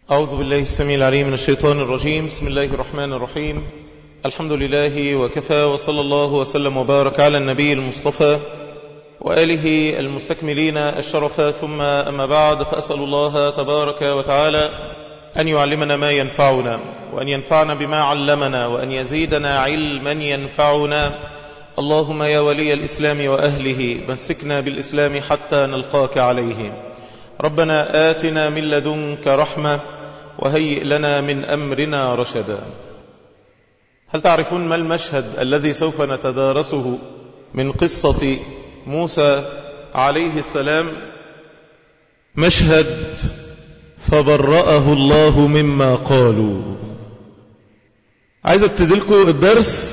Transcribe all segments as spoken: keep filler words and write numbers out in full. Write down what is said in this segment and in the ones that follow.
أعوذ بالله السميع العليم من الشيطان الرجيم. بسم الله الرحمن الرحيم. الحمد لله وكفى، وصلى الله وسلم وبارك على النبي المصطفى وآله المستكملين الشرفا، ثم أما بعد، فأسأل الله تبارك وتعالى أن يعلمنا ما ينفعنا، وأن ينفعنا بما علمنا، وأن يزيدنا علما ينفعنا. اللهم يا ولي الإسلام وأهله مسكنا بالإسلام حتى نلقاك عليه. ربنا آتنا من لدنك رحمة وهيئ لنا من أمرنا رشدا. هل تعرفون ما المشهد الذي سوف نتدارسه من قصة موسى عليه السلام؟ مشهد فبرأه الله مما قالوا. عايز ابتدي لكم الدرس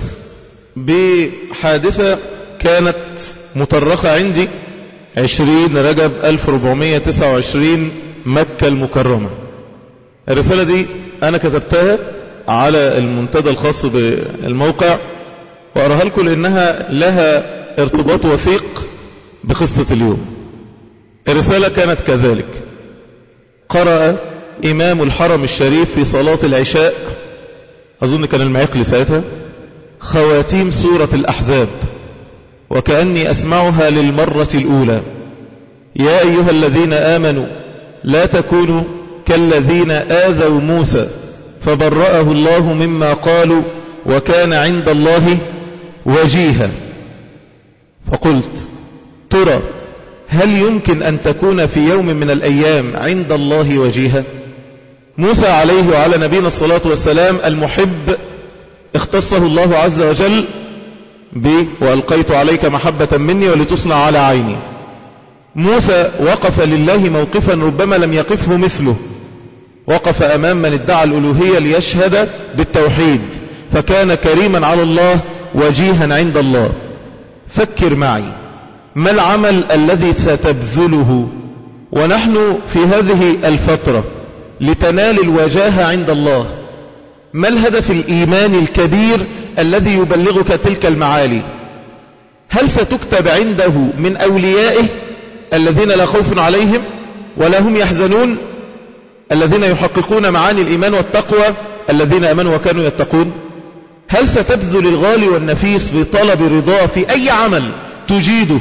بحادثة كانت مترخة عندي عشرين رجب ألف وأربعمائة وتسعة وعشرين مكة المكرمة. الرسالة دي أنا كتبتها على المنتدى الخاص بالموقع، وأراها لكم لأنها لها ارتباط وثيق بقصة اليوم. الرسالة كانت كذلك: قرأ إمام الحرم الشريف في صلاة العشاء، أظن كان المعيقل ساعتها، خواتيم سورة الأحزاب، وكأني أسمعها للمرة الأولى: يا أيها الذين آمنوا لا تكونوا كالذين آذوا موسى فبرأه الله مما قالوا وكان عند الله وجيها. فقلت: ترى هل يمكن أن تكون في يوم من الأيام عند الله وجيها؟ موسى عليه وعلى نبينا الصلاة والسلام المحب اختصه الله عز وجل ب وألقيت عليك محبة مني ولتصنع على عيني. موسى وقف لله موقفا ربما لم يقفه مثله، وقف أمام من ادعى الألوهية ليشهد بالتوحيد، فكان كريما على الله وجيها عند الله. فكر معي، ما العمل الذي ستبذله ونحن في هذه الفترة لتنال الوجاهة عند الله؟ ما الهدف الإيماني الكبير الذي يبلغك تلك المعالي؟ هل ستكتب عنده من أوليائه الذين لا خوف عليهم ولا هم يحزنون، الذين يحققون معاني الإيمان والتقوى، الذين آمنوا وكانوا يتقون؟ هل ستبذل الغالي والنفيس في طلب رضاه في أي عمل تجيده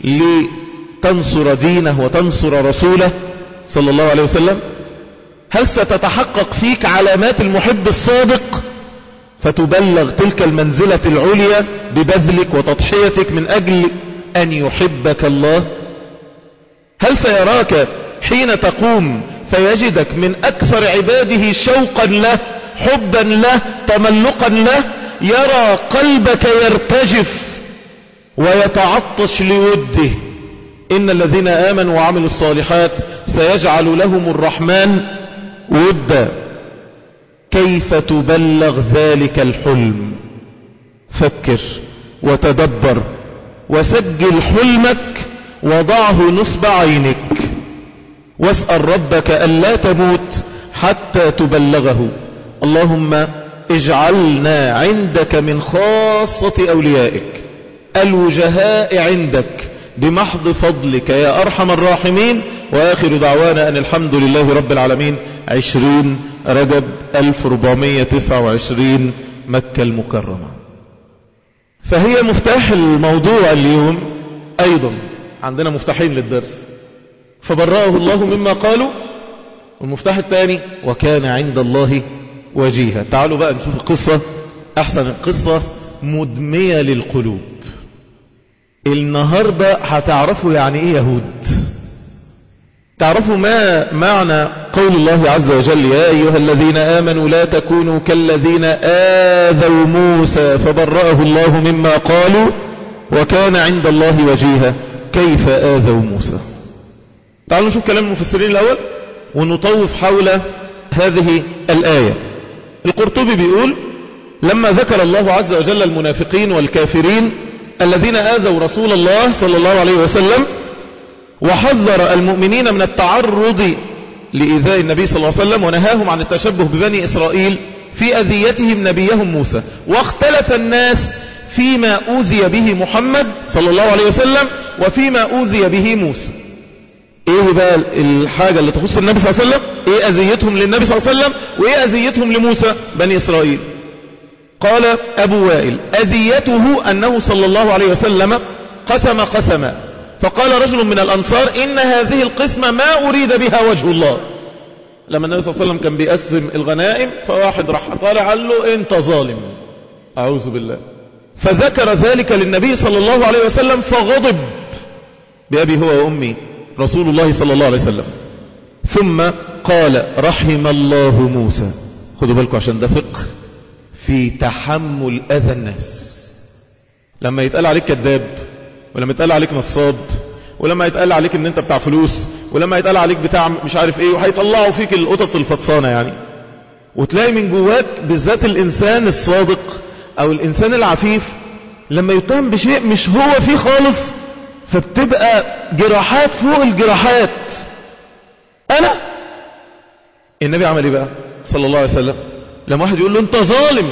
لتنصر دينه وتنصر رسوله صلى الله عليه وسلم؟ هل ستتحقق فيك علامات المحب الصادق فتبلغ تلك المنزلة العليا ببذلك وتضحيتك من أجل أن يحبك الله؟ هل سيراك حين تقوم فيجدك من أكثر عباده شوقا له، حبا له، تملقا له، يرى قلبك يرتجف ويتعطش لوده؟ إن الذين آمنوا وعملوا الصالحات سيجعل لهم الرحمن ودا. كيف تبلغ ذلك الحلم؟ فكر وتدبر وسجل حلمك وضعه نصب عينك، واسأل ربك ألا تموت حتى تبلغه. اللهم اجعلنا عندك من خاصة أوليائك الوجهاء عندك بمحض فضلك يا أرحم الراحمين. وآخر دعوانا أن الحمد لله رب العالمين. عشرين رجب ألف وأربعمائة وتسعة وعشرين مكة المكرمة. فهي مفتاح الموضوع اليوم. أيضا عندنا مفتاحين للدرس: فبرأه الله مما قالوا، والمفتاح الثاني وكان عند الله وجيها. تعالوا بقى نشوف القصة. أحسن القصة مدمية للقلوب. النهاردة هتعرفوا يعني ايه يهود، تعرفوا ما معنى قول الله عز وجل: يا أيها الذين آمنوا لا تكونوا كالذين آذوا موسى فبرأه الله مما قالوا وكان عند الله وجيها. كيف آذوا موسى؟ تعالوا نشوف كلام المفسرين الأول ونطوف حول هذه الآية. القرطبي بيقول: لما ذكر الله عز وجل المنافقين والكافرين الذين آذوا رسول الله صلى الله عليه وسلم، وحذر المؤمنين من التعرض لإيذاء النبي صلى الله عليه وسلم، ونهاهم عن التشبه ببني إسرائيل في أذيتهم نبيهم موسى، واختلف الناس فيما أوذي به محمد صلى الله عليه وسلم وفيما أوذي به موسى. ايه بقى الحاجة اللي تخص النبي صلى الله عليه وسلم؟ ايه اذيتهم للنبي صلى الله عليه وسلم وايه اذيتهم لموسى بني اسرائيل؟ قال ابو وائل اذيته انه صلى الله عليه وسلم قسم قسما فقال رجل من الانصار ان هذه القسمة ما اريد بها وجه الله. لما النبي صلى الله عليه وسلم كان بيقسم الغنائم فواحد راح طالع قال له انت ظالم، اعوذ بالله، فذكر ذلك للنبي صلى الله عليه وسلم فغضب بأبي هو وأمي رسول الله صلى الله عليه وسلم، ثم قال رحم الله موسى. خدوا بالكم عشان ده فقه في تحمل أذى الناس. لما يتقال عليك كذاب، ولما يتقال عليك نصاب، ولما يتقال عليك ان انت بتاع فلوس، ولما يتقال عليك بتاع مش عارف ايه، وهيطلعوا فيك القطط الفطسانة يعني، وتلاقي من جواك بالذات الانسان الصادق او الانسان العفيف لما يتهم بشيء مش هو فيه خالص فبتبقى جراحات فوق الجراحات. انا النبي عمل ايه بقى صلى الله عليه وسلم لما واحد يقول له انت ظالم؟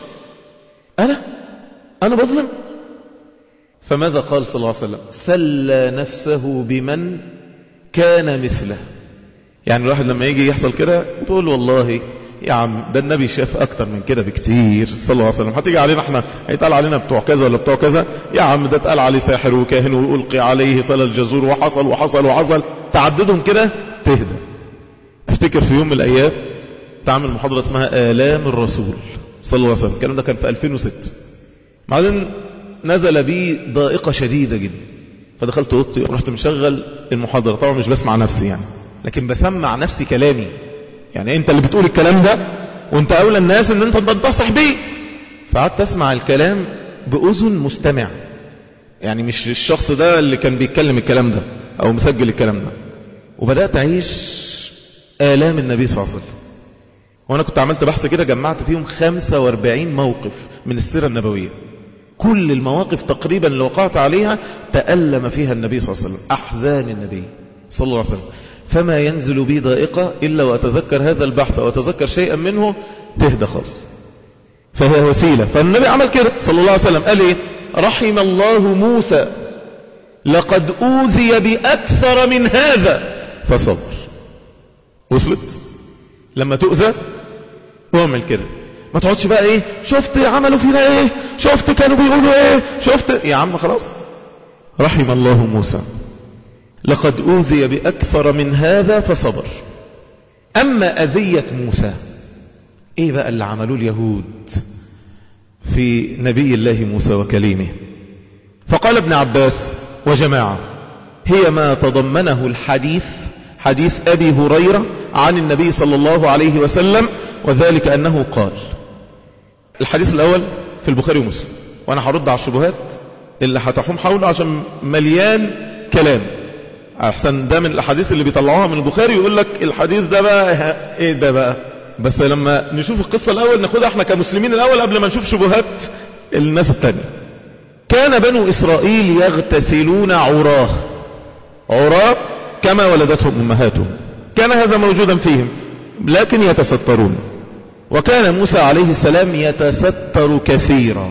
انا انا بظلم؟ فماذا قال صلى الله عليه وسلم؟ سلى نفسه بمن كان مثله. يعني الواحد لما يجي يحصل كده تقول والله يا عم ده النبي شاف اكتر من كده بكتير صلى الله عليه وسلم. هتيجي علينا احنا هيتقال علينا بتوع كذا ولا بتوع كذا، يا عم ده اتقال عليه ساحر وكاهن والقي عليه صلى الجزور وحصل وحصل وحصل، تعددهم كده تهدى. افتكر في يوم من الايام تعمل محاضرة اسمها آلام الرسول صلى الله عليه وسلم، الكلام ده كان في ألفين وستة. بعدين نزل بي ضائقة شديدة جدا، فدخلت اوضتي ورحت مشغل المحاضرة. طبعا مش بسمع نفسي يعني، لكن بسمع نفسي كلامي. يعني انت اللي بتقول الكلام ده وانت اولى الناس ان انت تنتصح بيه. فقعدت اسمع الكلام باذن مستمع، يعني مش الشخص ده اللي كان بيتكلم الكلام ده او مسجل الكلام ده. وبدأت اعيش آلام النبي صلى الله عليه وسلم. وانا كنت عملت بحث كده جمعت فيهم خمسة واربعين موقف من السيرة النبوية، كل المواقف تقريبا اللي وقعت عليها تألم فيها النبي صلى الله عليه وسلم، احزان النبي صلى الله عليه وسلم. فما ينزل بي ضائقة إلا وأتذكر هذا البحث وأتذكر شيئا منه تهدى خالص. فهي وسيلة. فالنبي عمل كده صلى الله عليه وسلم، قال ايه؟ رحم الله موسى لقد أوذي بأكثر من هذا فصبر. وصلت؟ لما تؤذى واعمل كده، ما تقعدش بقى ايه شفت عملوا فينا ايه، شفت كانوا بيقولوا ايه، شفت يا عم خلاص. رحم الله موسى لقد أوذي بأكثر من هذا فصبر. أما أذية موسى إيه بقى اللي عملوه اليهود في نبي الله موسى وكليمه؟ فقال ابن عباس وجماعة هي ما تضمنه الحديث، حديث أبي هريرة عن النبي صلى الله عليه وسلم، وذلك أنه قال. الحديث الأول في البخاري ومسلم، وأنا هرد على الشبهات اللي هتحوم حوله عشان مليان كلام. احسن ده من الاحاديث اللي بيطلعوها من البخاري يقول لك الحديث ده بقى ايه ده بقى. بس لما نشوف القصة الاول ناخدها احنا كمسلمين الاول قبل ما نشوف شبهات الناس التانية. كان بنو اسرائيل يغتسلون عراه، عراه كما ولدتهم امهاتهم، كان هذا موجودا فيهم لكن يتسترون. وكان موسى عليه السلام يتستر كثيرا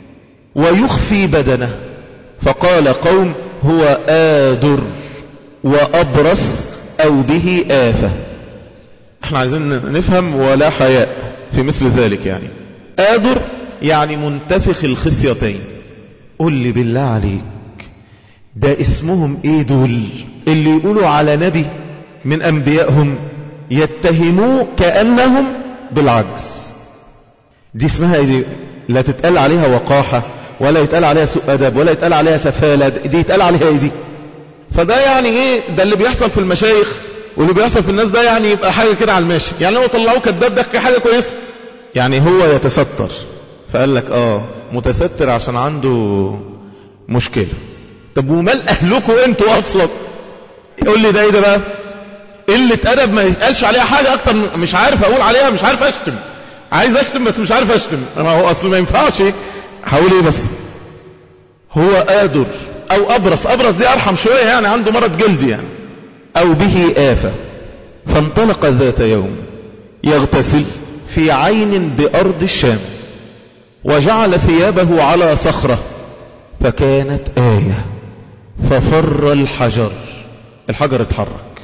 ويخفي بدنه، فقال قوم هو آدر وأبرص أو به آفة. احنا عايزين نفهم ولا حياء في مثل ذلك. يعني آدر يعني منتفخ الخصيتين. قل لي بالله عليك ده اسمهم ايه دول اللي يقولوا على نبي من انبيائهم يتهموه كأنهم بالعجز؟ دي اسمها ايه دي؟ لا تتقال عليها وقاحة ولا يتقال عليها سوء أدب ولا يتقال عليها سفالة، دي يتقال عليها ايه دي؟ فده يعني ايه ده اللي بيحصل في المشايخ واللي بيحصل في الناس ده، يعني يبقى حاجة كده على الماشي. يعني لو طلعوه كذاب ده حاجة كويسة، يعني هو يتستر. فقال لك اه متستر عشان عنده مشكلة. طب ومال اهلكم انتوا اصلا؟ يقول لي ده ايه ده بقى؟ قلة ادب ما يتقالش عليها حاجة اكتر، مش عارف اقول عليها، مش عارف اشتم، عايز اشتم بس مش عارف اشتم. ما هو اصلا ما ينفعش. هقول ايه بس؟ هو آدر او ابرص، ابرص دي ارحم شوية يعني عنده مرض جلدي يعني، او به آفة. فانطلق ذات يوم يغتسل في عين بارض الشام، وجعل ثيابه على صخرة، فكانت آية ففر الحجر الحجر اتحرك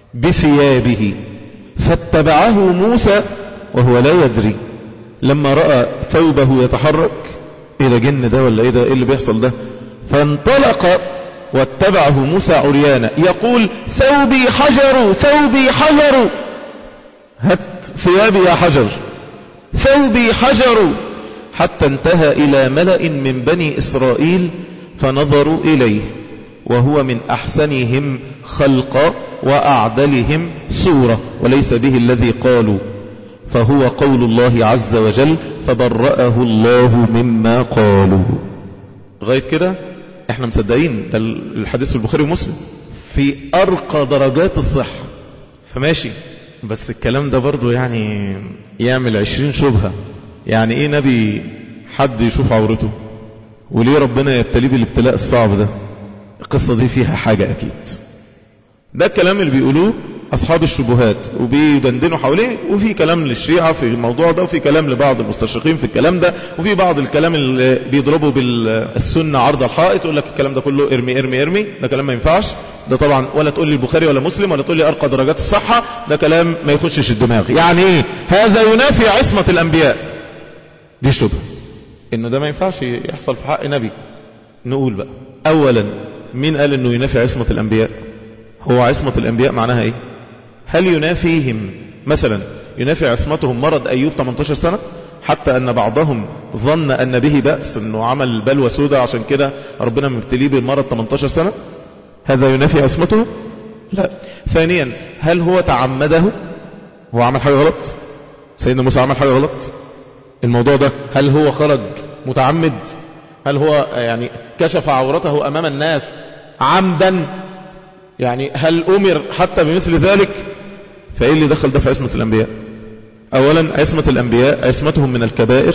بثيابه فاتبعه موسى وهو لا يدري. لما رأى ثوبه يتحرك، ايه ده جن ده ولا ايه ده، ايه اللي بيحصل ده؟ فانطلق واتبعه موسى عريانا يقول ثوبي حجر ثوبي حجر، هات ثيابي يا حجر، ثوبي حجر، حتى انتهى إلى ملأ من بني إسرائيل فنظروا إليه وهو من أحسنهم خلقا وأعدلهم صورة وليس به الذي قالوا، فهو قول الله عز وجل فبرأه الله مما قالوا. لغاية كده احنا مصدقين، ده الحديث البخاري ومسلم في أرقى درجات الصحة، فماشي. بس الكلام ده برضو يعني يعمل عشرين شبهة. يعني ايه نبي حد يشوف عورته؟ وليه ربنا يبتليه بالابتلاء الصعب ده؟ القصة دي فيها حاجة اكيد. ده الكلام اللي بيقولوه اصحاب الشبهات وبيبندنوا حواليه، وفي كلام للشيعة في الموضوع ده، وفي كلام لبعض المستشرقين في الكلام ده، وفي بعض الكلام اللي بيضربوا بالسنة عرض الحائط، يقول لك الكلام ده كله ارمي ارمي ارمي، ده كلام ما ينفعش. ده طبعا ولا تقول لي البخاري ولا مسلم ولا تقول لي ارقى درجات الصحة، ده كلام ما يخشش الدماغ. يعني ايه؟ هذا ينافي عصمة الانبياء. دي شبهة انه ده ما ينفعش يحصل في حق نبي. نقول بقى اولا، مين قال انه ينافي عصمة الانبياء؟ هو عصمة الانبياء معناها ايه؟ هل ينافيهم مثلا ينافي عصمتهم مرض ايوب ثمانية عشر سنة حتى ان بعضهم ظن ان به بأس، انه عمل بلوى سودة عشان كده ربنا مبتليه بالمرض ثمانية عشر سنة؟ هذا ينافي عصمته؟ لا. ثانيا، هل هو تعمده؟ هو عمل حاجة غلط؟ سيدنا موسى عمل حاجة غلط؟ الموضوع ده هل هو خرج متعمد؟ هل هو يعني كشف عورته امام الناس عمدا؟ يعني هل امر حتى بمثل ذلك؟ فايه اللي دخل ده في عصمة الانبياء؟ اولا عصمة الانبياء عصمتهم من الكبائر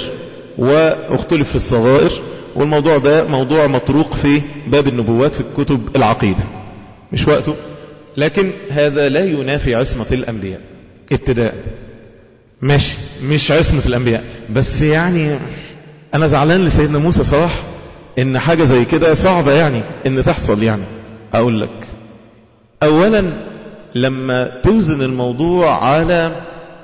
واختلف في الصغائر، والموضوع ده موضوع مطروق في باب النبوات في كتب العقيدة، مش وقته. لكن هذا لا ينافي عصمة الانبياء ابتداء. ماشي، مش عصمة الانبياء، بس يعني انا زعلان لسيدنا موسى صراحة ان حاجة زي كده صعبة يعني ان تحصل. يعني اقول لك، اولا لما توزن الموضوع على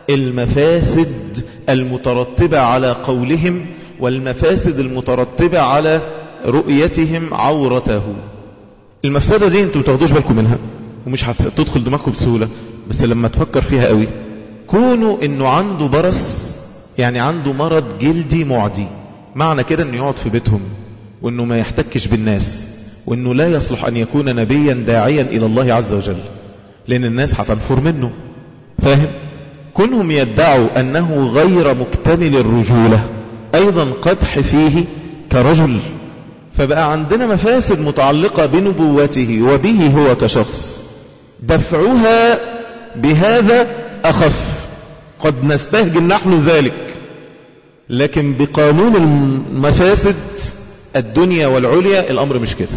المفاسد المترتبة على قولهم والمفاسد المترتبة على رؤيتهم عورته، المفسدة دي انتوا متاخدوش بالكم منها ومش هتدخل دماغكم بسهولة، بس لما تفكر فيها قوي، كونه انه عنده برص، يعني عنده مرض جلدي معدي، معنى كده انه يقعد في بيتهم وانه ما يحتكش بالناس وانه لا يصلح ان يكون نبيا داعيا الى الله عز وجل، لان الناس هتنفر منه. فاهم؟ كونهم يدعوا انه غير مكتمل الرجولة ايضا قدح فيه كرجل، فبقى عندنا مفاسد متعلقة بنبوته وبه هو كشخص، دفعها بهذا اخف، قد نستهجن نحن ذلك، لكن بقانون المفاسد الدنيا والعليا الامر مش كده.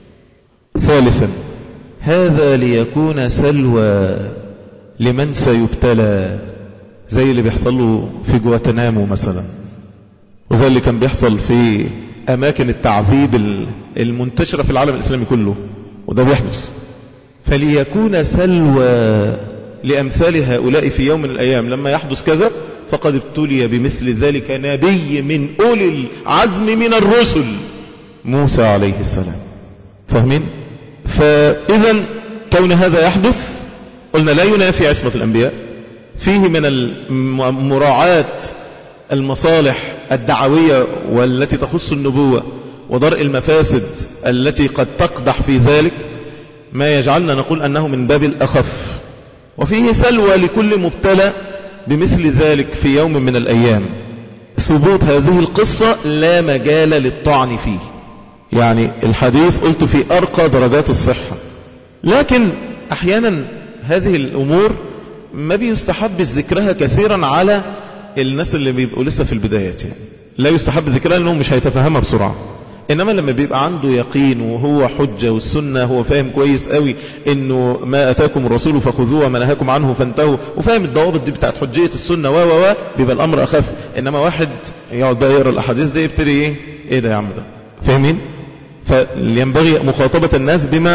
ثالثا، هذا ليكون سلوى لمن سيبتلى، زي اللي بيحصل له في جواتنامو مثلا، وزي اللي كان بيحصل في اماكن التعذيب المنتشرة في العالم الاسلامي كله، وده بيحدث. فليكون سلوى لامثال هؤلاء في يوم من الايام لما يحدث كذا فقد ابتلي بمثل ذلك نبي من اولي العزم من الرسل، موسى عليه السلام. فاهمين؟ فاذا كون هذا يحدث قلنا لا ينافي عصمة الانبياء، فيه من مراعاة المصالح الدعوية والتي تخص النبوة ودرء المفاسد التي قد تقدح في ذلك ما يجعلنا نقول انه من باب الاخف، وفيه سلوى لكل مبتلى بمثل ذلك في يوم من الايام. ثبوت هذه القصة لا مجال للطعن فيه، يعني الحديث قلت في ارقى درجات الصحة، لكن احيانا هذه الامور ما بيستحب ذكرها كثيرا على الناس اللي بيبقوا لسه في البدايات، يعني لا يستحب ذكرها لانه مش هيتفهمها بسرعة. انما لما بيبقى عنده يقين وهو حجة والسنة هو فاهم كويس قوي انه ما اتاكم الرسول فخذوه وما نهاكم عنه فانتهوا، وفاهم الضوابط دي بتاعت حجية السنة و و و بيبقى الامر اخف. انما واحد يقعد بقى يقرا الاحاديث دي يبتدي ايه ايه ده يا عم ده، فاهمين؟ فينبغي مخاطبة الناس بما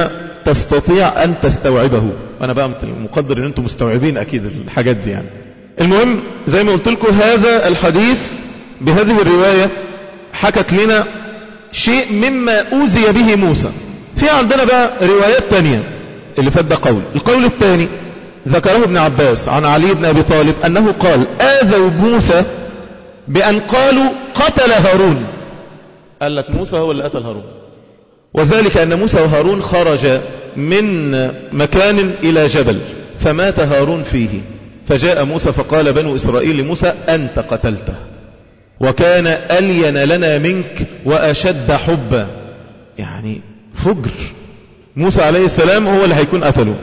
تستطيع أن تستوعبه. أنا بقى مقدر أن أنتم مستوعبين أكيد الحاجات دي يعني. المهم زي ما قلت لكم هذا الحديث بهذه الرواية حكت لنا شيء مما أوذي به موسى. في عندنا بقى روايات تانية اللي فات ده قول. القول الثاني ذكره ابن عباس عن علي بن أبي طالب أنه قال آذوا موسى بأن قالوا قتل هارون. قال لك موسى هو اللي قتل هارون، وذلك أن موسى وهارون خرج من مكان إلى جبل فمات هارون فيه، فجاء موسى فقال بنو إسرائيل لموسى أنت قتلته وكان ألين لنا منك وأشد حبا. يعني فجر، موسى عليه السلام هو اللي هيكون قتله.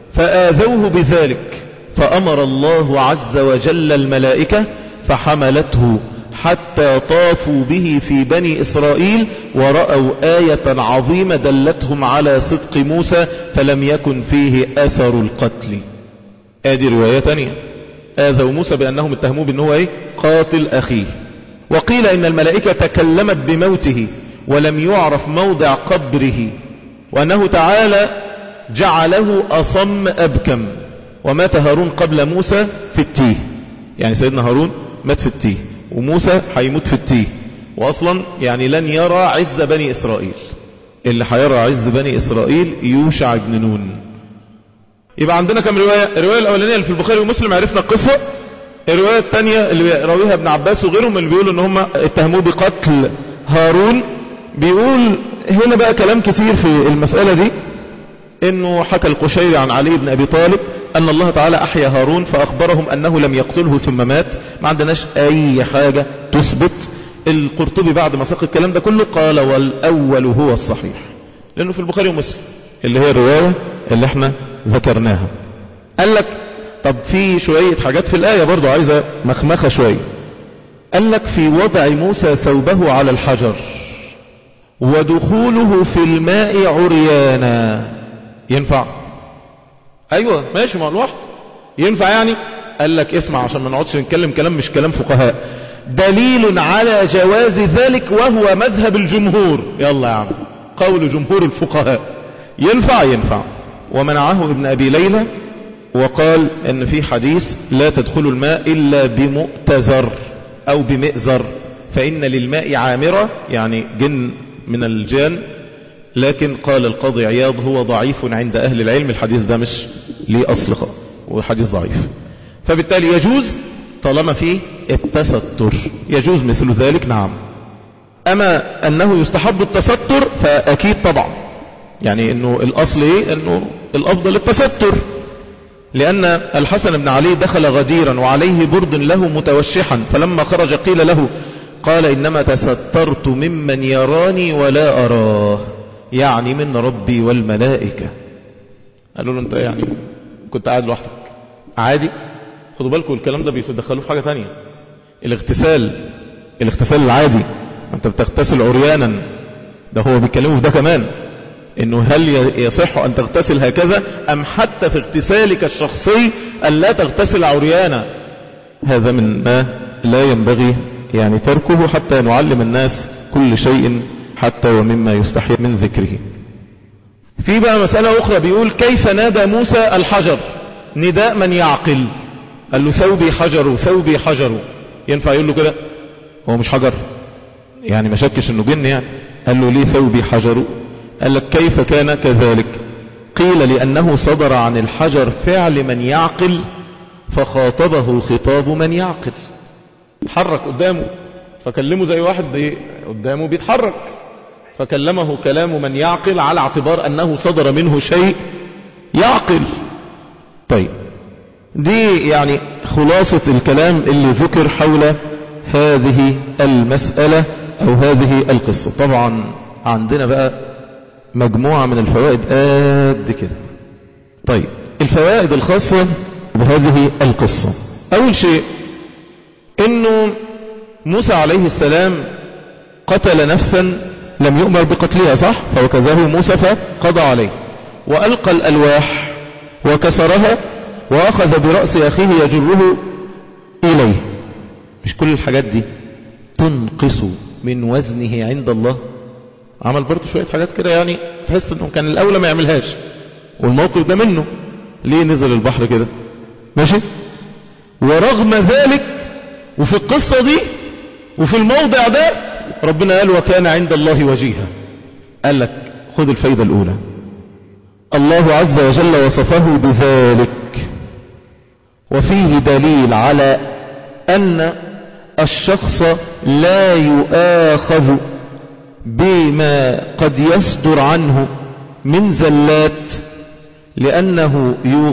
فآذوه بذلك فأمر الله عز وجل الملائكة فحملته حتى طافوا به في بني إسرائيل ورأوا آية عظيمة دلتهم على صدق موسى فلم يكن فيه أثر القتل. ادي رواية تانية، آذوا موسى بأنهم اتهموه بأنه ايه قاتل أخيه. وقيل إن الملائكة تكلمت بموته ولم يعرف موضع قبره، وأنه تعالى جعله أصم أبكم. ومات هارون قبل موسى في التيه، يعني سيدنا هارون مات في التيه وموسى هيموت في التيه، وأصلا يعني لن يرى عز بني إسرائيل. اللي هيرى عز بني إسرائيل يوشع بن نون. يبقى عندنا كم رواية؟ الرواية الأولانية اللي في البخاري ومسلم عرفنا القصة. الرواية الثانية اللي راويها ابن عباس وغيرهم اللي بيقولوا ان هم اتهموه بقتل هارون. بيقول هنا بقى كلام كثير في المسألة دي، انه حكى القشيري عن علي بن ابي طالب ان الله تعالى احيا هارون فاخبرهم انه لم يقتله ثم مات. ما عندناش اي حاجة تثبت. القرطبي بعد ما ساق الكلام ده كله قال والاول هو الصحيح، لانه في البخاري ومسلم اللي هي الرواية اللي احنا ذكرناها. قال لك طب في شوية حاجات في الآية برضو عايزة مخمخة شوية. قال لك في وضع موسى ثوبه على الحجر ودخوله في الماء عريانا، ينفع؟ ايوه ماشي مع الوحي ينفع يعني. قال لك اسمع عشان ما نقعدش نتكلم كلام مش كلام فقهاء، دليل على جواز ذلك وهو مذهب الجمهور. يلا يا عم قول جمهور الفقهاء ينفع ينفع. ومنعه ابن أبي ليلى وقال ان في حديث لا تدخل الماء الا بمؤتزر او بمئزر فان للماء عامرة، يعني جن من الجان. لكن قال القاضي عياض هو ضعيف عند اهل العلم، الحديث ده مش ليه اصل وحديث ضعيف. فبالتالي يجوز طالما فيه التستر، يجوز مثل ذلك نعم. اما انه يستحب التستر فاكيد طبعا، يعني انه الاصل ايه انه الافضل التستر، لأن الحسن بن علي دخل غديرا وعليه برد له متوشحا، فلما خرج قيل له قال إنما تسترت ممن يراني ولا أراه، يعني من ربي والملائكة. قالوا له أنت يعني كنت قاعد لوحدك عادي. خدوا بالكم الكلام ده بيدخلوه في حاجة تانية، الاغتسال الاغتسال العادي، أنت بتغتسل عريانا، ده هو بيتكلموا في ده كمان، انه هل يصح ان تغتسل هكذا ام حتى في اغتسالك الشخصي ان لا تغتسل عريانا. هذا من ما لا ينبغي يعني تركه حتى نعلم الناس كل شيء حتى ومما يستحي من ذكره. في بقى مسألة اخرى بيقول كيف نادى موسى الحجر نداء من يعقل. قال له ثوبي حجر ثوبي حجر، ينفع يقول له كده؟ هو مش حجر يعني ما شكش انه جن يعني. قال له ليه ثوبي حجر؟ قال لك كيف كان كذلك؟ قيل لأنه صدر عن الحجر فعل من يعقل فخاطبه خطاب من يعقل، تحرك قدامه فكلمه زي واحد قدامه بيتحرك، فكلمه كلام من يعقل على اعتبار أنه صدر منه شيء يعقل. طيب دي يعني خلاصة الكلام اللي ذكر حول هذه المسألة أو هذه القصة. طبعا عندنا بقى مجموعة من الفوائد قد كده. طيب الفوائد الخاصة بهذه القصة، أول شيء إنه موسى عليه السلام قتل نفسا لم يؤمر بقتلها صح، فوكزه موسى فقضى عليه وألقى الألواح وكسرها وأخذ برأس أخيه يجره إليه. مش كل الحاجات دي تنقص من وزنه عند الله؟ عمل برضه شوية حاجات كده يعني تحس انه كان الاولى ما يعملهاش، والموقف ده منه. ليه نزل البحر كده؟ ماشي. ورغم ذلك وفي القصة دي وفي الموضع ده ربنا قال وكان عند الله وجيها. قال لك خذ الفايدة الاولى، الله عز وجل وصفه بذلك، وفيه دليل على ان الشخص لا يؤاخذ بما قد يصدر عنه من زلات، لأنه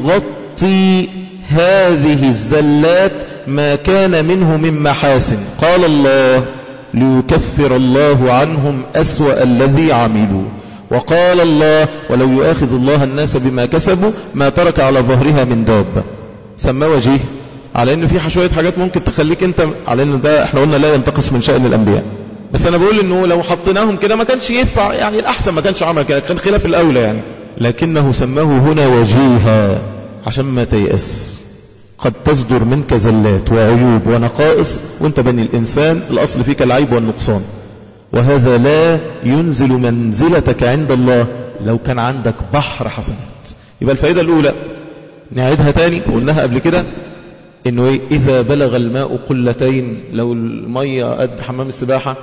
يغطي هذه الزلات ما كان منه من محاسن. قال الله ليكفر الله عنهم أسوأ الذي عملوا، وقال الله ولو يؤاخذ الله الناس بما كسبوا ما ترك على ظهرها من دابة. سماه وجيه على انه في شوية حاجات ممكن تخليك انت، على ان ده احنا قلنا لا ينتقص من شأن الانبياء، بس انا بقول انه لو حطيناهم كده ما كانش ينفع، يعني الاحسن ما كانش عمل كده، كان خلاف الاولى يعني، لكنه سماه هنا وجيها عشان ما تيأس. قد تصدر منك زلات وعيوب ونقائص وانت بني الانسان، الاصل فيك العيب والنقصان، وهذا لا ينزل منزلتك عند الله لو كان عندك بحر حسنات. يبقى الفائدة الاولى نعيدها تاني وقلناها قبل كده، انه ايه؟ اذا بلغ الماء قلتين، لو المية قد حمام السباحة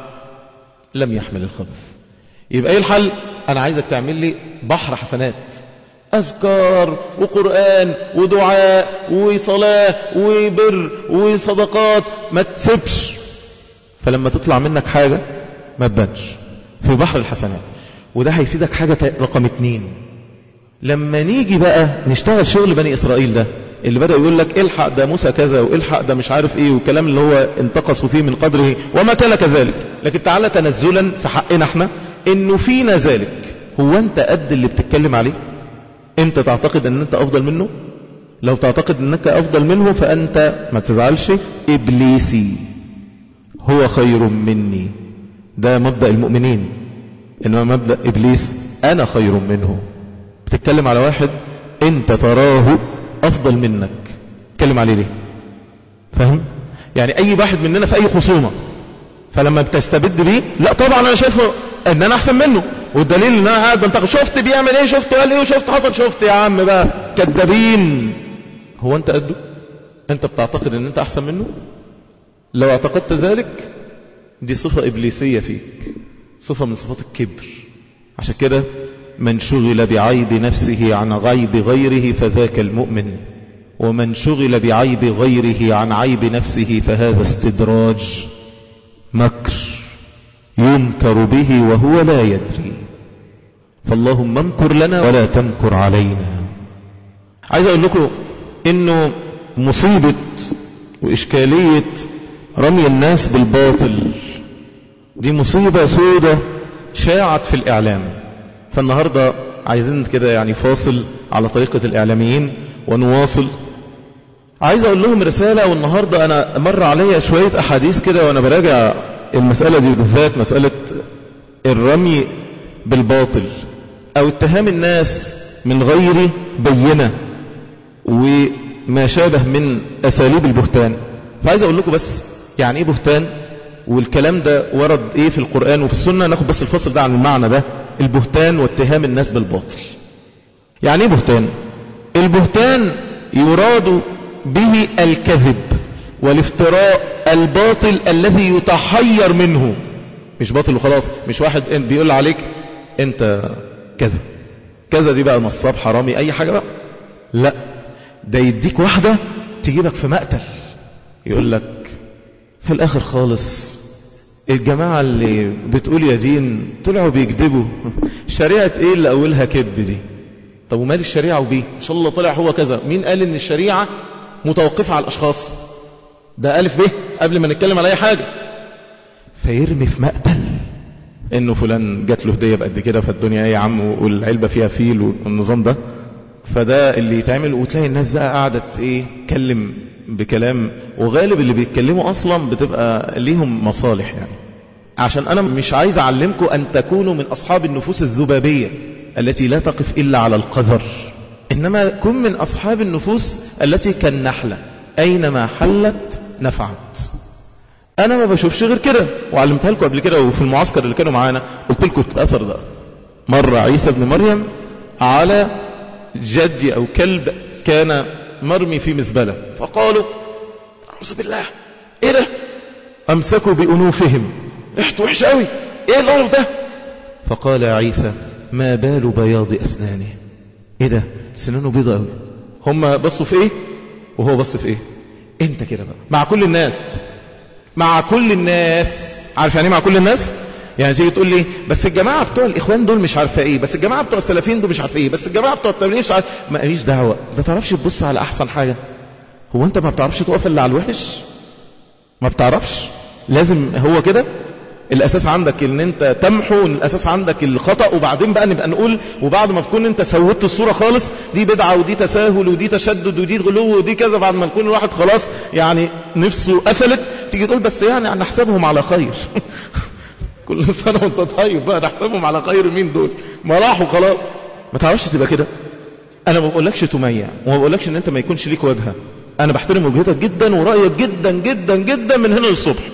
لم يحمل الخبث. يبقى ايه الحل؟ انا عايزك تعمل لي بحر حسنات، اذكار وقرآن ودعاء وصلاة وبر وصدقات، ما تسيبش. فلما تطلع منك حاجة ما تبانش في بحر الحسنات. وده هيفيدك حاجة رقم اتنين، لما نيجي بقى نشتغل شغل بني اسرائيل ده اللي بدأ يقول لك الحق ده موسى كذا والحق ده مش عارف ايه، والكلام اللي هو انتقصوا فيه من قدره وما كان كذلك. لكن تعالى تنزلا في حقنا احنا انه فينا ذلك. هو انت قد اللي بتتكلم عليه؟ انت تعتقد ان انت افضل منه؟ لو تعتقد انك افضل منه فانت ما تزعلش، ابليسي هو خير مني. ده مبدأ المؤمنين، انما مبدأ ابليس انا خير منه. بتتكلم على واحد انت تراه افضل منك، تتكلم عليه ليه؟ فاهم؟ يعني اي واحد مننا في اي خصومة، فلما بتستبد بيه لا طبعا انا شايفه ان انا احسن منه، والدليل ان انا قاعد بنتقد، شفت بيعمل ايه، شفت قال ايه، وشفت حصل، شفت يا عم بقى كذابين. هو انت قده؟ انت بتعتقد ان انت احسن منه؟ لو اعتقدت ذلك دي صفة ابليسية فيك، صفة من صفات الكبر. عشان كده من شغل بعيب نفسه عن عيب غيره فذاك المؤمن، ومن شغل بعيب غيره عن عيب نفسه فهذا استدراج، مكر يمكر به وهو لا يدري. فاللهم امكر لنا ولا تمكر علينا. عايز اقول لكم انه مصيبة واشكالية رمي الناس بالباطل دي مصيبة سودة شاعت في الاعلام. فالنهاردة عايزين كده يعني فاصل على طريقة الاعلاميين ونواصل. عايز اقول لهم رسالة، والنهاردة انا مر عليا شوية احاديث كده وانا براجع المسألة دي بالذات، مسألة الرمي بالباطل او اتهام الناس من غير بينة وما شابه من اساليب البهتان. فعايز اقول لكم بس يعني ايه بهتان، والكلام ده ورد ايه في القرآن وفي السنة. ناخد بس الفصل ده عن المعنى ده، البهتان واتهام الناس بالباطل. يعني ايه بهتان؟ البهتان يراد به الكذب والافتراء الباطل الذي يتحير منه، مش باطل وخلاص، مش واحد بيقول عليك انت كذا كذا دي بقى نصاب حرامي اي حاجة بقى، لا ده يديك واحدة تجيبك في مقتل، يقول لك في الاخر خالص الجماعة اللي بتقول يا دين طلعوا بيكذبوا، شريعة ايه اللي اولها كذب دي؟ طب ومال الشريعة وبيه؟ ان شاء الله طلع هو كذا، مين قال ان الشريعة متوقفة على الاشخاص؟ ده الف به قبل ما نتكلم على اي حاجة. فيرمي في مقتل انه فلان جات له هدية بقد كده فالدنيا ايه يا عم، والعلبة فيها فيل والنظام ده. فده اللي يتعمل، وتلاقي الناس بقى قعدت ايه تكلم بكلام، وغالب اللي بيتكلموا اصلا بتبقى ليهم مصالح. يعني عشان انا مش عايز اعلمكم ان تكونوا من اصحاب النفوس الذبابية التي لا تقف الا على القذر، انما كن من اصحاب النفوس التي كالنحلة اينما حلت نفعت. انا ما بشوفش غير كده، وعلمتها لكم قبل كده وفي المعسكر اللي كانوا معانا قلت لكم الاثر ده. مر عيسى ابن مريم على جدي او كلب كان مرمي في مزبلة، فقالوا اعوذ بالله ايه ده، امسكوا بانوفهم ريحته وحشه قوي، ايه القرف ده؟ فقال عيسى ما بال بياض اسنانه، ايه ده سنانه بيضة قوي. هم بصوا في ايه وهو بص في ايه؟ انت كده بقى مع كل الناس، مع كل الناس. عارف يعني ايه مع كل الناس؟ يعني تيجي تقول لي بس الجماعه بتوع الاخوان دول مش عارفه ايه، بس الجماعه بتوع السلفيين دول مش عارفه ايه، بس الجماعه بتوع التابعين مش عارف. ماليش دعوه، ما تعرفش تبص على احسن حاجه؟ هو انت ما بتعرفش تقف الا على الوحش؟ ما بتعرفش؟ لازم هو كده الاساس عندك ان انت تمحو، الاساس عندك الخطأ، وبعدين بقى نبقى نقول، وبعد ما تكون انت سويت الصورة خالص، دي بدعة ودي تساهل ودي تشدد ودي غلو ودي كذا، بعد ما نكون الواحد خلاص يعني نفسه قفلت، تيجي تقول بس يعني نحسبهم على خير. كل سنة وانت طيب بقى، نحسبهم على خير مين دول؟ ما راحوا خلاص. ما تعرفش تبقى كده. انا ما بقولكش تميع وما بقولكش ان انت ما يكونش ليك وجهة، انا بحترم وجهتك جدا ورأيك جدا جدا جدا من هنا للصبح،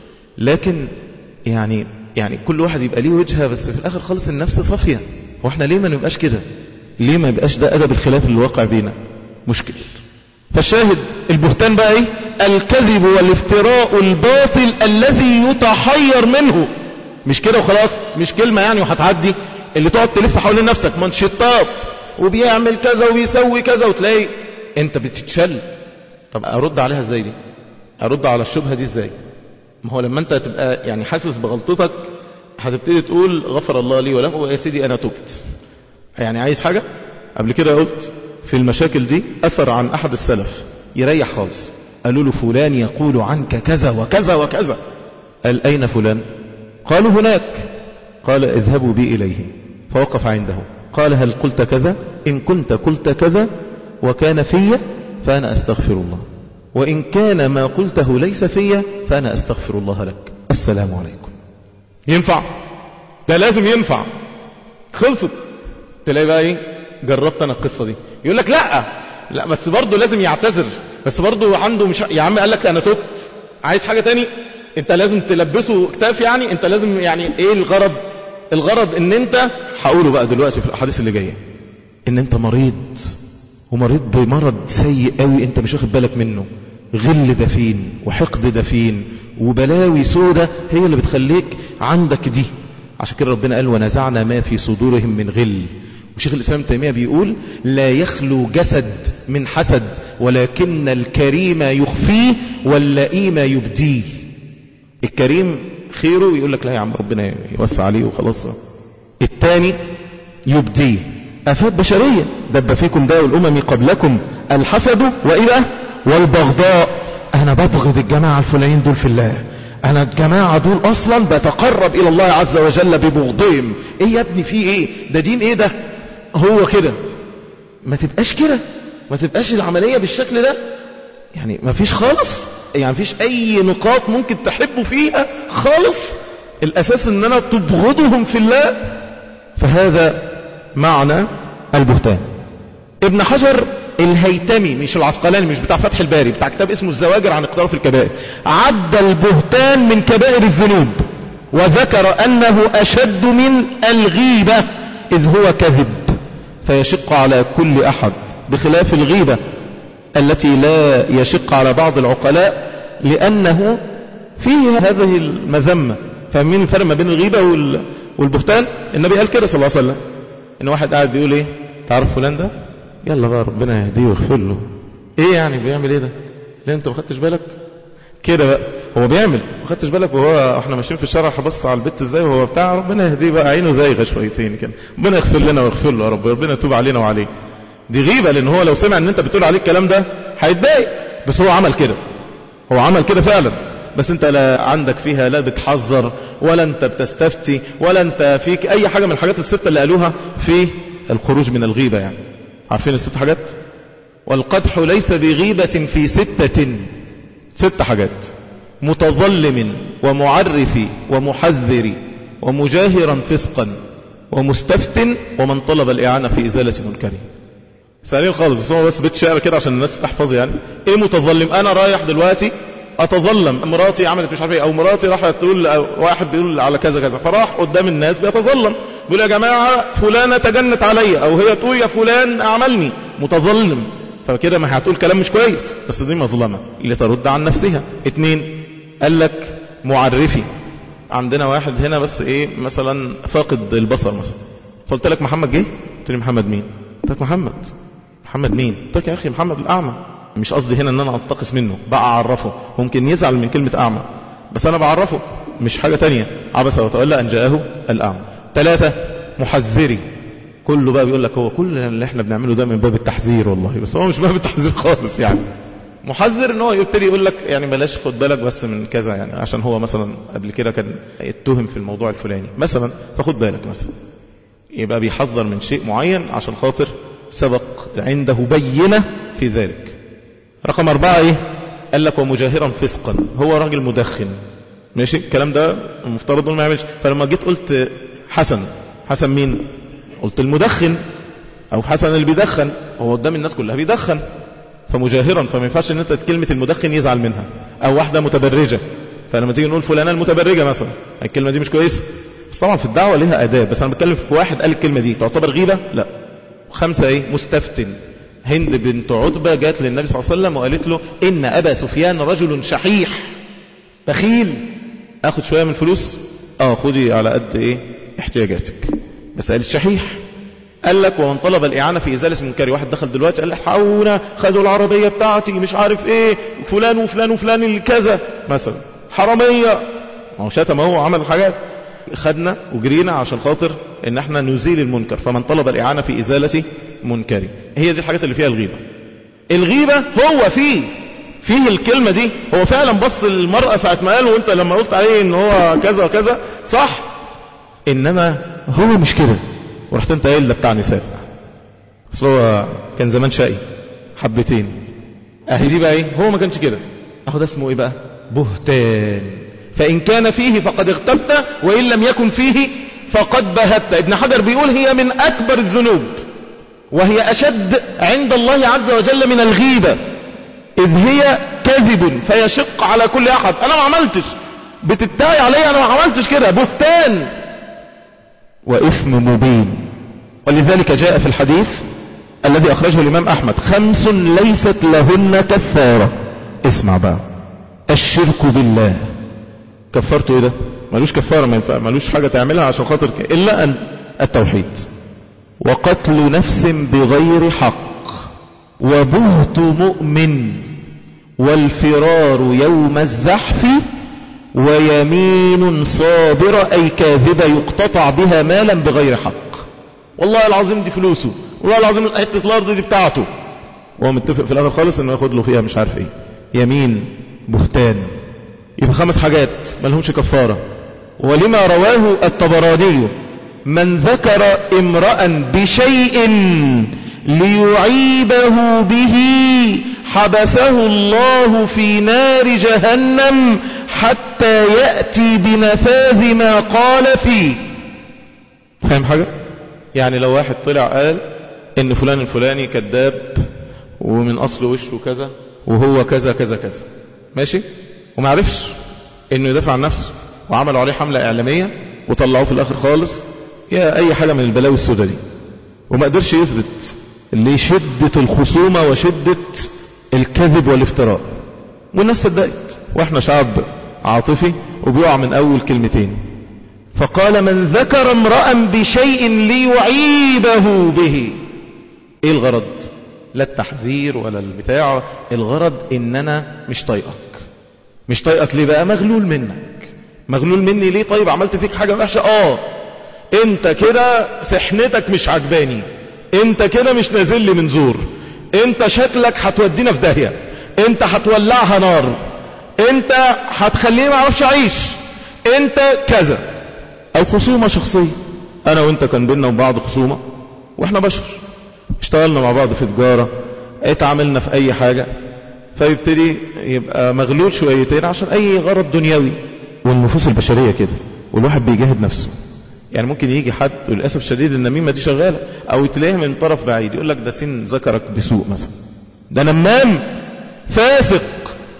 لكن يعني يعني كل واحد يبقى ليه وجهة، بس في الاخر خالص النفس صافية. واحنا ليه ما نبقاش كده؟ ليه ما يبقاش ده ادب الخلاف اللي واقع بينا؟ مشكل. فالشاهد البهتان بقى ايه؟ الكذب والافتراء الباطل الذي يتحير منه. مش كده وخلاص، مش كلمة يعني وهتعدي، اللي تقعد تلف حوالين نفسك منشطات وبيعمل كذا وبيسوي كذا، وتلاقي انت بتتشل. طب ارد عليها ازاي دي؟ ارد على الشبهة دي ازاي؟ ما هو لما انت تبقى يعني حاسس بغلطتك هتبتدي تقول غفر الله لي ولكم يا سيدي انا تبت. يعني عايز حاجة؟ قبل كده قلت في المشاكل دي اثر عن احد السلف يريح خالص، قالوا له فلان يقول عنك كذا وكذا وكذا. قال اين فلان؟ قالوا هناك. قال اذهبوا بي اليه. فوقف عنده قال هل قلت كذا؟ ان كنت قلت كذا وكان في فانا استغفر الله، وإن كان ما قلته ليس فيا فأنا أستغفر الله لك، السلام عليكم. ينفع؟ ده لازم ينفع. خلصت. تلاقي بقى ايه؟ جربت انا القصة دي، يقول لك لا لا بس برضه لازم يعتذر، بس برضه عنده مش يا عم قال لك انا تبت، عايز حاجة تاني؟ انت لازم تلبسه كتاف يعني، انت لازم يعني ايه الغرض؟ الغرض ان انت هقوله بقى دلوقتي في الاحاديث اللي جاية، ان انت مريض، ومريض بمرض سيء قوي انت مش واخد بالك منه، غل دفين وحقد دفين وبلاوي سودة هي اللي بتخليك عندك دي. عشان كده ربنا قال ونزعنا ما في صدورهم من غل. وشيخ الإسلام تيمية بيقول لا يخلو جسد من حسد، ولكن الكريم يخفيه واللئيم يبديه. الكريم خيره يقول لك لا يا عم ربنا يوسع عليه وخلاص، التاني يبديه. آفات بشرية دب فيكم داء الأمم قبلكم الحسد وإيه والبغضاء. أنا ببغض الجماعة الفلانيين دول في الله، أنا الجماعة دول أصلا بتقرب إلى الله عز وجل ببغضهم. إيه يا ابني في إيه؟ ده دين إيه ده؟ هو كده. ما تبقاش كده، ما تبقاش العملية بالشكل ده، يعني ما فيش خالص، يعني فيش أي نقاط ممكن تحبوا فيها خالص. الأساس إن أنا تبغضهم في الله. فهذا معنى البهتان. ابن حجر الهيتمي مش العسقلاني، مش بتاع فتح الباري، بتاع كتاب اسمه الزواجر عن اقتراف الكبائر، عد البهتان من كبائر الذنوب، وذكر أنه أشد من الغيبة إذ هو كذب، فيشق على كل أحد، بخلاف الغيبة التي لا يشق على بعض العقلاء لأنه فيه هذه المذمة. فمين الفرق ما بين الغيبة والبهتان؟ النبي قال كده صلى الله عليه وسلم، ان واحد قاعد بيقول ايه، تعرف فلان ده؟ يلا بقى ربنا يهديه ويغفر له. ايه يعني بيعمل ايه ده؟ ليه انت ما خدتش بالك؟ كده بقى هو بيعمل، ما خدتش بالك؟ وهو احنا ماشيين في الشارع هبص على البيت ازاي وهو بتاع، ربنا يهديه بقى، عينه زايغه شويتين كده، ربنا يغفر لنا ويغفر له يا رب، ربنا يتوب علينا وعليه. دي غيبه، لان هو لو سمع ان انت بتقول عليه الكلام ده هيتضايق، بس هو عمل كده، هو عمل كده فعلا، بس انت لا عندك فيها لا بتحذر ولا انت بتستفتي ولا انت فيك اي حاجة من الحاجات الستة اللي قالوها في الخروج من الغيبة. يعني عارفين الست حاجات؟ والقدح ليس بغيبة في ستة، ست حاجات: متظلم ومعرف ومحذر ومجاهرا فسقا ومستفت ومن طلب الإعانة في إزالة منكر. سهلين خالص، بس هو بس بيت شعر كده عشان الناس تحفظ. يعني ايه متظلم؟ انا رايح دلوقتي اتظلم مراتي عملت مش عارف ايه، او مراتي راحت تقول واحد بيقول على كذا كذا، فراح قدام الناس بيتظلم بيقول يا جماعه فلانه تجنت عليا، او هي تقول يا فلان اعملني، متظلم. فكده ما هتقول كلام مش كويس، بس دي مظلمه اللي ترد عن نفسها. اتنين قال لك معرفي. عندنا واحد هنا بس ايه مثلا فاقد البصر مثلا، فقلت لك محمد جه، قلت لي محمد مين؟ قلت لك محمد. محمد مين؟ قلت لك يا اخي محمد الاعمى. مش قصدي هنا ان انا انتقص منه، بقى اعرفه، ممكن يزعل من كلمة اعمى بس انا بعرفه، مش حاجة تانية. عبس وتولى ان جاءه الاعمى. ثلاثة محذري. كله بقى بيقول لك هو كل اللي احنا بنعمله ده من باب التحذير، والله بس هو مش باب التحذير خالص. يعني محذر ان هو يبتدي يقول لك يعني بلاش خد بالك بس من كذا، يعني عشان هو مثلا قبل كده كان يتهم في الموضوع الفلاني مثلا، فخد بالك مثلا، يبقى بيحذر من شيء معين عشان خاطر سبق عنده بينة في ذلك. رقم أربعة ايه؟ قال لك ومجاهرا فسقا. هو راجل مدخن، ماشي الكلام ده المفترض انه ما يعملش، فلما جيت قلت حسن، حسن مين؟ قلت المدخن او حسن اللي بيدخن، هو قدام الناس كلها بيدخن، فمجاهرا، فما ينفعش ان انت كلمة المدخن يزعل منها. او واحدة متبرجة، فلما تيجي نقول فلانة المتبرجة مثلا، الكلمة دي مش كويسة، بس طبعا في الدعوة لها اداب، بس انا بتكلم في واحد قال الكلمة دي تعتبر غيبة؟ لا. خمسة ايه؟ مستفتن. هند بنت عتبة جات للنبي صلى الله عليه وسلم وقالت له ان ابا سفيان رجل شحيح بخيل، اخد شوية من فلوس؟ اه خدي على قد ايه احتياجاتك، بس قال الشحيح. قال لك ومن طلب الاعانة في ازالة منكر. واحد دخل دلوقتي قال لك حقونا، خدوا العربية بتاعتي مش عارف ايه، فلان وفلان وفلان الكذا مثلا، حرامية، ما هو شتم، هو عمل حاجات، خدنا وجرينا عشان خاطر ان احنا نزيل المنكر. فمن طلب الاعانة في ازالة منكر، هي دي الحاجات اللي فيها الغيبة. الغيبة هو فيه فيه الكلمة دي، هو فعلا بص للمرأة ساعة ما قال، وانت لما قلت عليه ان هو كذا وكذا صح، انما هو مش كده، ورحت انت قايل ده بتاع نساء، اصل هو كان زمان شقي حبتين. اهي دي بقى ايه؟ هو ما كانش كده، اهو ده اسمه ايه بقى؟ بهتان. فان كان فيه فقد اغتبت، وان لم يكن فيه فقد بهت. ابن حجر بيقول هي من اكبر الذنوب، وهي اشد عند الله عز وجل من الغيبة، اذ هي كذب فيشق على كل احد. انا ما عملتش، بتتاي علي، انا ما عملتش كده، بهتان واثم مبين. ولذلك جاء في الحديث الذي اخرجه الامام احمد خمس ليست لهن كفارة. اسمع بقى، الشرك بالله كفرته ايه ده؟ ملوش كفارة، ما ينفع، ملوش حاجة تعملها عشان خاطر ك... الا ان التوحيد. وقتل نفس بغير حق، وبهت مؤمن، والفرار يوم الزحف، ويمين صابرة اي كاذبة يقتطع بها مالا بغير حق. والله العظيم دي فلوسه، والله العظيم حتة الارض دي بتاعته، وهو متفق في الاخر خالص انه ياخد له فيها مش عارف ايه، يمين، بهتان. يبقى خمس حاجات ملهمش كفارة. ولما رواه الطبراني من ذكر امرأ بشيء ليعيبه به حبسه الله في نار جهنم حتى يأتي بنفاذ ما قال فيه. فاهم حاجة؟ يعني لو واحد طلع قال ان فلان الفلاني كذاب ومن اصل وشه كذا وهو كذا كذا كذا، ماشي، وما عرفش انه يدافع عن نفسه، وعملوا عليه حملة اعلامية وطلعوه في الاخر خالص يا اي حاجة من البلاوي السوداء دي، وما قدرش يثبت اللي شدة الخصومة وشدة الكذب والافتراء، والناس صدقت، واحنا شعب عاطفي وبيقع من اول كلمتين. فقال من ذكر امرأ بشيء ليعيبه به. ايه الغرض؟ لا التحذير ولا البتاع، الغرض ان انا مش طايقك. مش طايقك ليه بقى؟ مغلول منك. مغلول مني ليه؟ طيب عملت فيك حاجة وحشة؟ اه انت كده سحنتك مش عجباني، انت كده مش نازل لي من زور، انت شكلك هتودينا في داهية، انت هتولعها نار، انت هتخليني ما اعرفش اعيش، انت كذا. او خصومة شخصية، انا وانت كان بيننا وبعض خصومة واحنا بشر، اشتغلنا مع بعض في تجارة، اتعاملنا في اي حاجة، فيبتدي يبقى مغلول شويتين عشان اي غرض دنيوي. والنفوس البشرية كده، والواحد بيجاهد نفسه. يعني ممكن يجي حد وللأسف الشديد النميمة دي شغالة، او تلاقيه من طرف بعيد يقول لك ده سين ذكرك بسوء مثلا، ده نمام فاسق،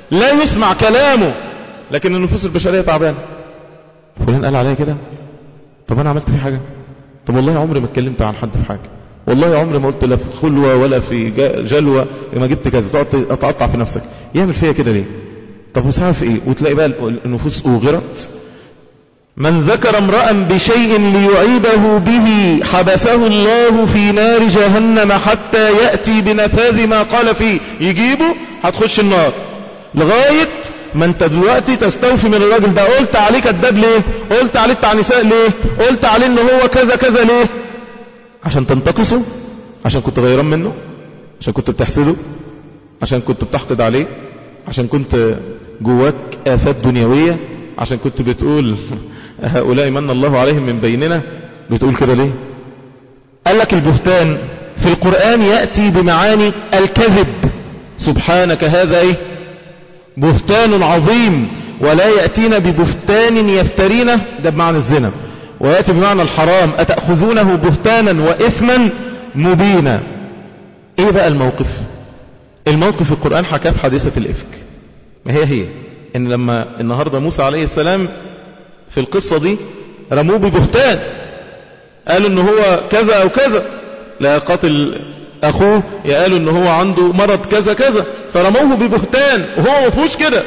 لا يسمع كلامه، لكن النفوس البشرية تعبانة. فلان قال عليا كده، طب انا عملت فيه حاجة؟ طب والله عمري ما اتكلمت عن حد في حاجة، والله عمري ما قلت لا في خلوة ولا في جلوة ما جبت كذا. تقعد تقطع في نفسك، يعمل فيها كده ليه؟ طب وسعى في ايه؟ وتلاقي بقى النفوس اوغرت. من ذكر امرأ بشيء ليعيبه به حبسه الله في نار جهنم حتى يأتي بنفاذ ما قال فيه. يجيبه هتخش النار لغاية ما انت دلوقتي تستوفي من الراجل ده. قلت عليه كذاب ليه؟ قلت عليه بتاع نساء ليه؟ قلت عليه ان هو كذا كذا ليه؟ عشان تنتقصه؟ عشان كنت غيران منه؟ عشان كنت بتحسده؟ عشان كنت بتحقد عليه؟ عشان كنت جواك آفات دنيوية؟ عشان كنت بتقول هؤلاء من الله عليهم من بيننا؟ بتقول كده ليه؟ قال لك البهتان في القرآن يأتي بمعاني الكذب. سبحانك هذا ايه؟ بهتان عظيم. ولا يأتينا ببهتان يفترينه، ده بمعنى الزنا. ويأتي بمعنى الحرام، أتأخذونه بهتانا وإثما مبينا. ايه بقى الموقف؟ الموقف في القرآن حكاه في حادثة الإفك. ما هي هي ان لما النهاردة موسى عليه السلام في القصة دي رموه ببهتان، قالوا ان هو كذا او كذا، لا قاتل اخوه، يا قالوا ان هو عنده مرض كذا كذا، فرموه ببهتان وهو مفهوش كده.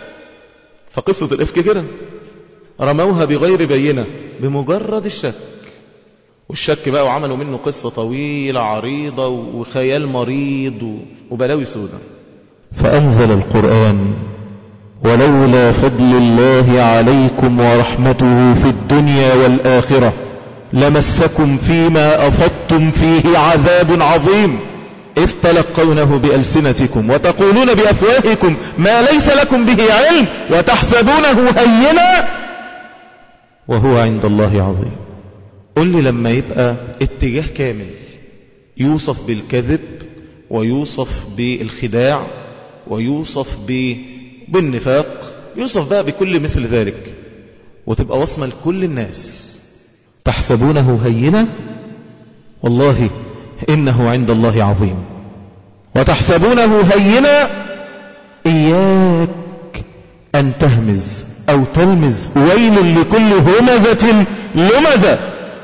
فقصة الإفك كده، رموها بغير بينة بمجرد الشك. والشك بقى وعملوا منه قصة طويلة عريضة وخيال مريض وبلاوي سودة. فأنزل القرآن ولولا فضل الله عليكم ورحمته في الدنيا والآخرة لمسكم فيما أفضتم فيه عذاب عظيم إذ تلقونه بألسنتكم وتقولون بأفواهكم ما ليس لكم به علم وتحسبونه هينا وهو عند الله عظيم. قل لي لما يبقى اتجاه كامل يوصف بالكذب ويوصف بالخداع ويوصف بالنفاق، يوصف بقى بكل مثل ذلك، وتبقى وصمة لكل الناس. تحسبونه هينا والله إنه عند الله عظيم. وتحسبونه هينا، إياك أن تهمز أو تلمز، ويل لكل همزة لمزة.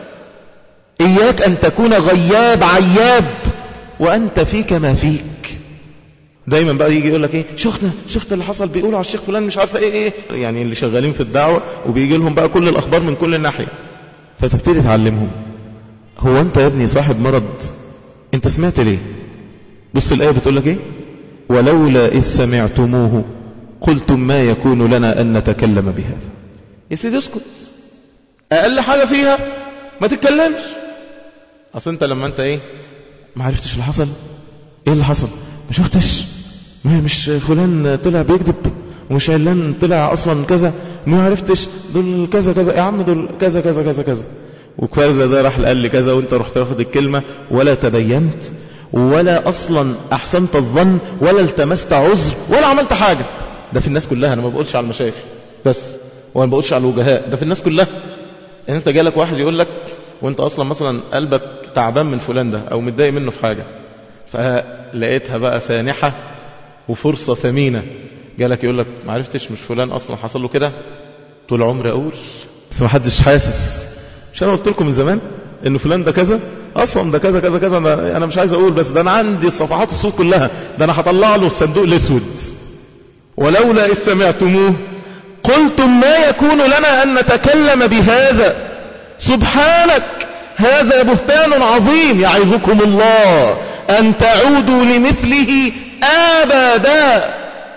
إياك أن تكون غياب عياب وأنت فيك ما فيك. دايما بقى يجي يقول لك ايه، شفنا شفت اللي حصل، بيقولوا على الشيخ فلان مش عارفه ايه ايه يعني اللي شغالين في الدعوه وبيجي لهم بقى كل الاخبار من كل ناحيه، فتبتدي تعلمهم. هو انت يا ابني صاحب مرض، انت سمعت ليه؟ بص الايه بتقول لك ايه، ولولا اذ سمعتموه قلتم ما يكون لنا ان نتكلم بهذا. يا سيدي اسكت، اقل حاجه فيها ما تتكلمش. اصل انت لما انت ايه ما عرفتش اللي حصل، ايه اللي حصل؟ ما شفتش؟ مش فلان طلع بيكذب ومش علان طلع اصلا كذا، ما عرفتش دول كذا كذا يا عم، دول كذا كذا كذا كذا، وكذا ده راح قال لي كذا وانت رحت واخد الكلمة ولا تبينت ولا اصلا احسنت الظن ولا التمست عذر ولا عملت حاجة. ده في الناس كلها، انا ما بقولش على المشايخ بس وانا ما بقولش على الوجهاء، ده في الناس كلها. ان انت جالك واحد يقول لك وانت اصلا مثلا قلبك تعبان من فلان ده او متضايق منه في حاجة، فلقيتها بقى سانحة وفرصة ثمينة، جالك يقول لك ما عرفتش مش فلان اصلا حصل له كده. طول عمري اقول بس ما حدش حاسس. مش انا قلت لكم من زمان ان فلان ده كذا اصلا، ده كذا كذا كذا، انا مش عايز اقول، بس ده انا عندي صفحات الصوت كلها، ده انا هطلع له الصندوق الاسود. ولولا اذ سمعتموه قلتم ما يكون لنا ان نتكلم بهذا سبحانك هذا بهتان عظيم يعظكم الله ان تعودوا لمثله ابدا.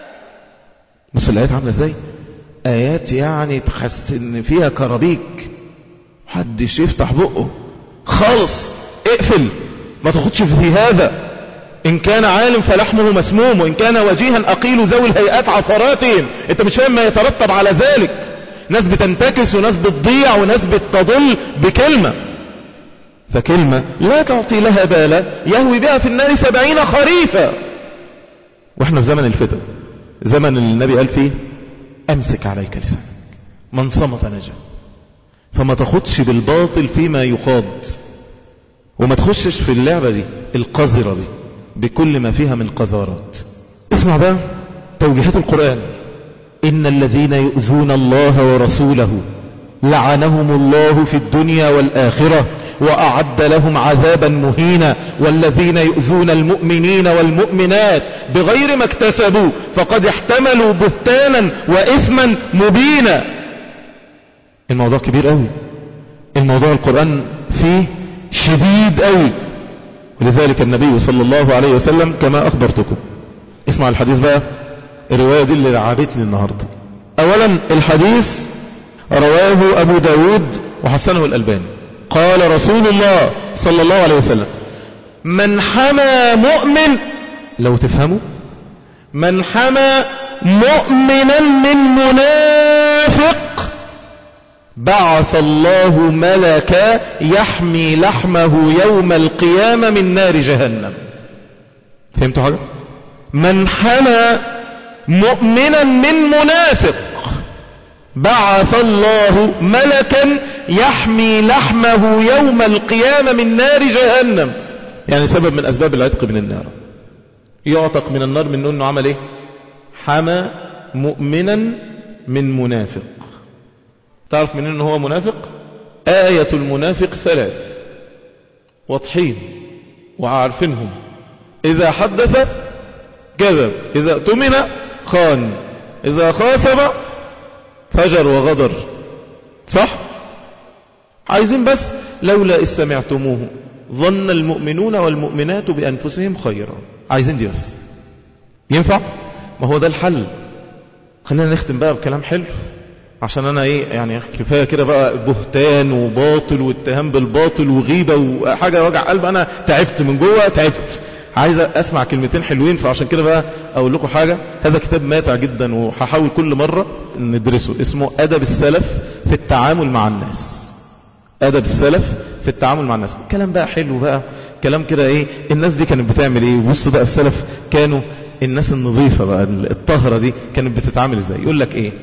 بس الايات عامله ازاي؟ ايات يعني تحس ان فيها كرابيك، محدش يفتح بقه خالص، اقفل ما تاخدش في هذا. ان كان عالم فلحمه مسموم وان كان وجيها اقيل ذوي الهيئات عثراتهم. انت مش فاهم ما يترتب على ذلك، ناس بتنتكس وناس بتضيع وناس بتضل بكلمة، فكلمة لا تعطي لها بالا يهوي بها في النار سبعين خريفا. واحنا في زمن الفتن، زمن النبي قال فيه امسك عليك لسانك من صمت نجا. فما تاخدش بالباطل فيما يخاض، وما تخشش في اللعبة دي القذرة دي بكل ما فيها من قذارات. اسمع بقى توجيهات القرآن. إن الذين يؤذون الله ورسوله لعنهم الله في الدنيا والآخرة وأعد لهم عذابا مهينا والذين يؤذون المؤمنين والمؤمنات بغير ما اكتسبوا فقد احتملوا بهتانا وإثما مبينا. الموضوع كبير قوي، الموضوع القرآن فيه شديد قوي، ولذلك النبي صلى الله عليه وسلم كما أخبرتكم. اسمع الحديث بقى، الرواية دي اللي لعبتني النهاردة. أولا الحديث رواه أبو داود وحسنه الألباني. قال رسول الله صلى الله عليه وسلم: من حمى مؤمن، لو تفهموا، من حمى مؤمنا من منافق بعث الله ملكا يحمي لحمه يوم القيامة من نار جهنم. فهمتوا حاجة؟ من حمى مؤمنا من منافق بعث الله ملكا يحمي لحمه يوم القيامة من نار جهنم. يعني سبب من أسباب العتق من النار، يعتق من النار من أنه عمل إيه؟ حمى مؤمنا من منافق. تعرف من أنه هو منافق؟ آية المنافق ثلاث واضحين وعارفينهم: إذا حدث كذب، إذا اؤتمن خان، إذا خاصم فجر وغدر. صح؟ عايزين بس لولا إذ سمعتموه ظن المؤمنون والمؤمنات بأنفسهم خيرا. عايزين دي بس. ينفع؟ ما هو ده الحل. خلينا نختم بقى بكلام حلو، عشان انا ايه يعني كفايه كده بقى بهتان وباطل واتهام بالباطل وغيبه وحاجه وجع قلب. انا تعبت من جوه، تعبت، عايز اسمع كلمتين حلوين. فعشان كده بقى اقول لكم حاجه، هذا كتاب ماتع جدا وهحاول كل مره ندرسه، اسمه أدب السلف في التعامل مع الناس. أدب السلف في التعامل مع الناس. كلام بقى حلو بقى، كلام كده ايه الناس دي كانت بتعمل ايه. بص بقى السلف كانوا الناس النظيفه بقى الطاهره دي كانت بتتعامل ازاي. يقول لك ايه: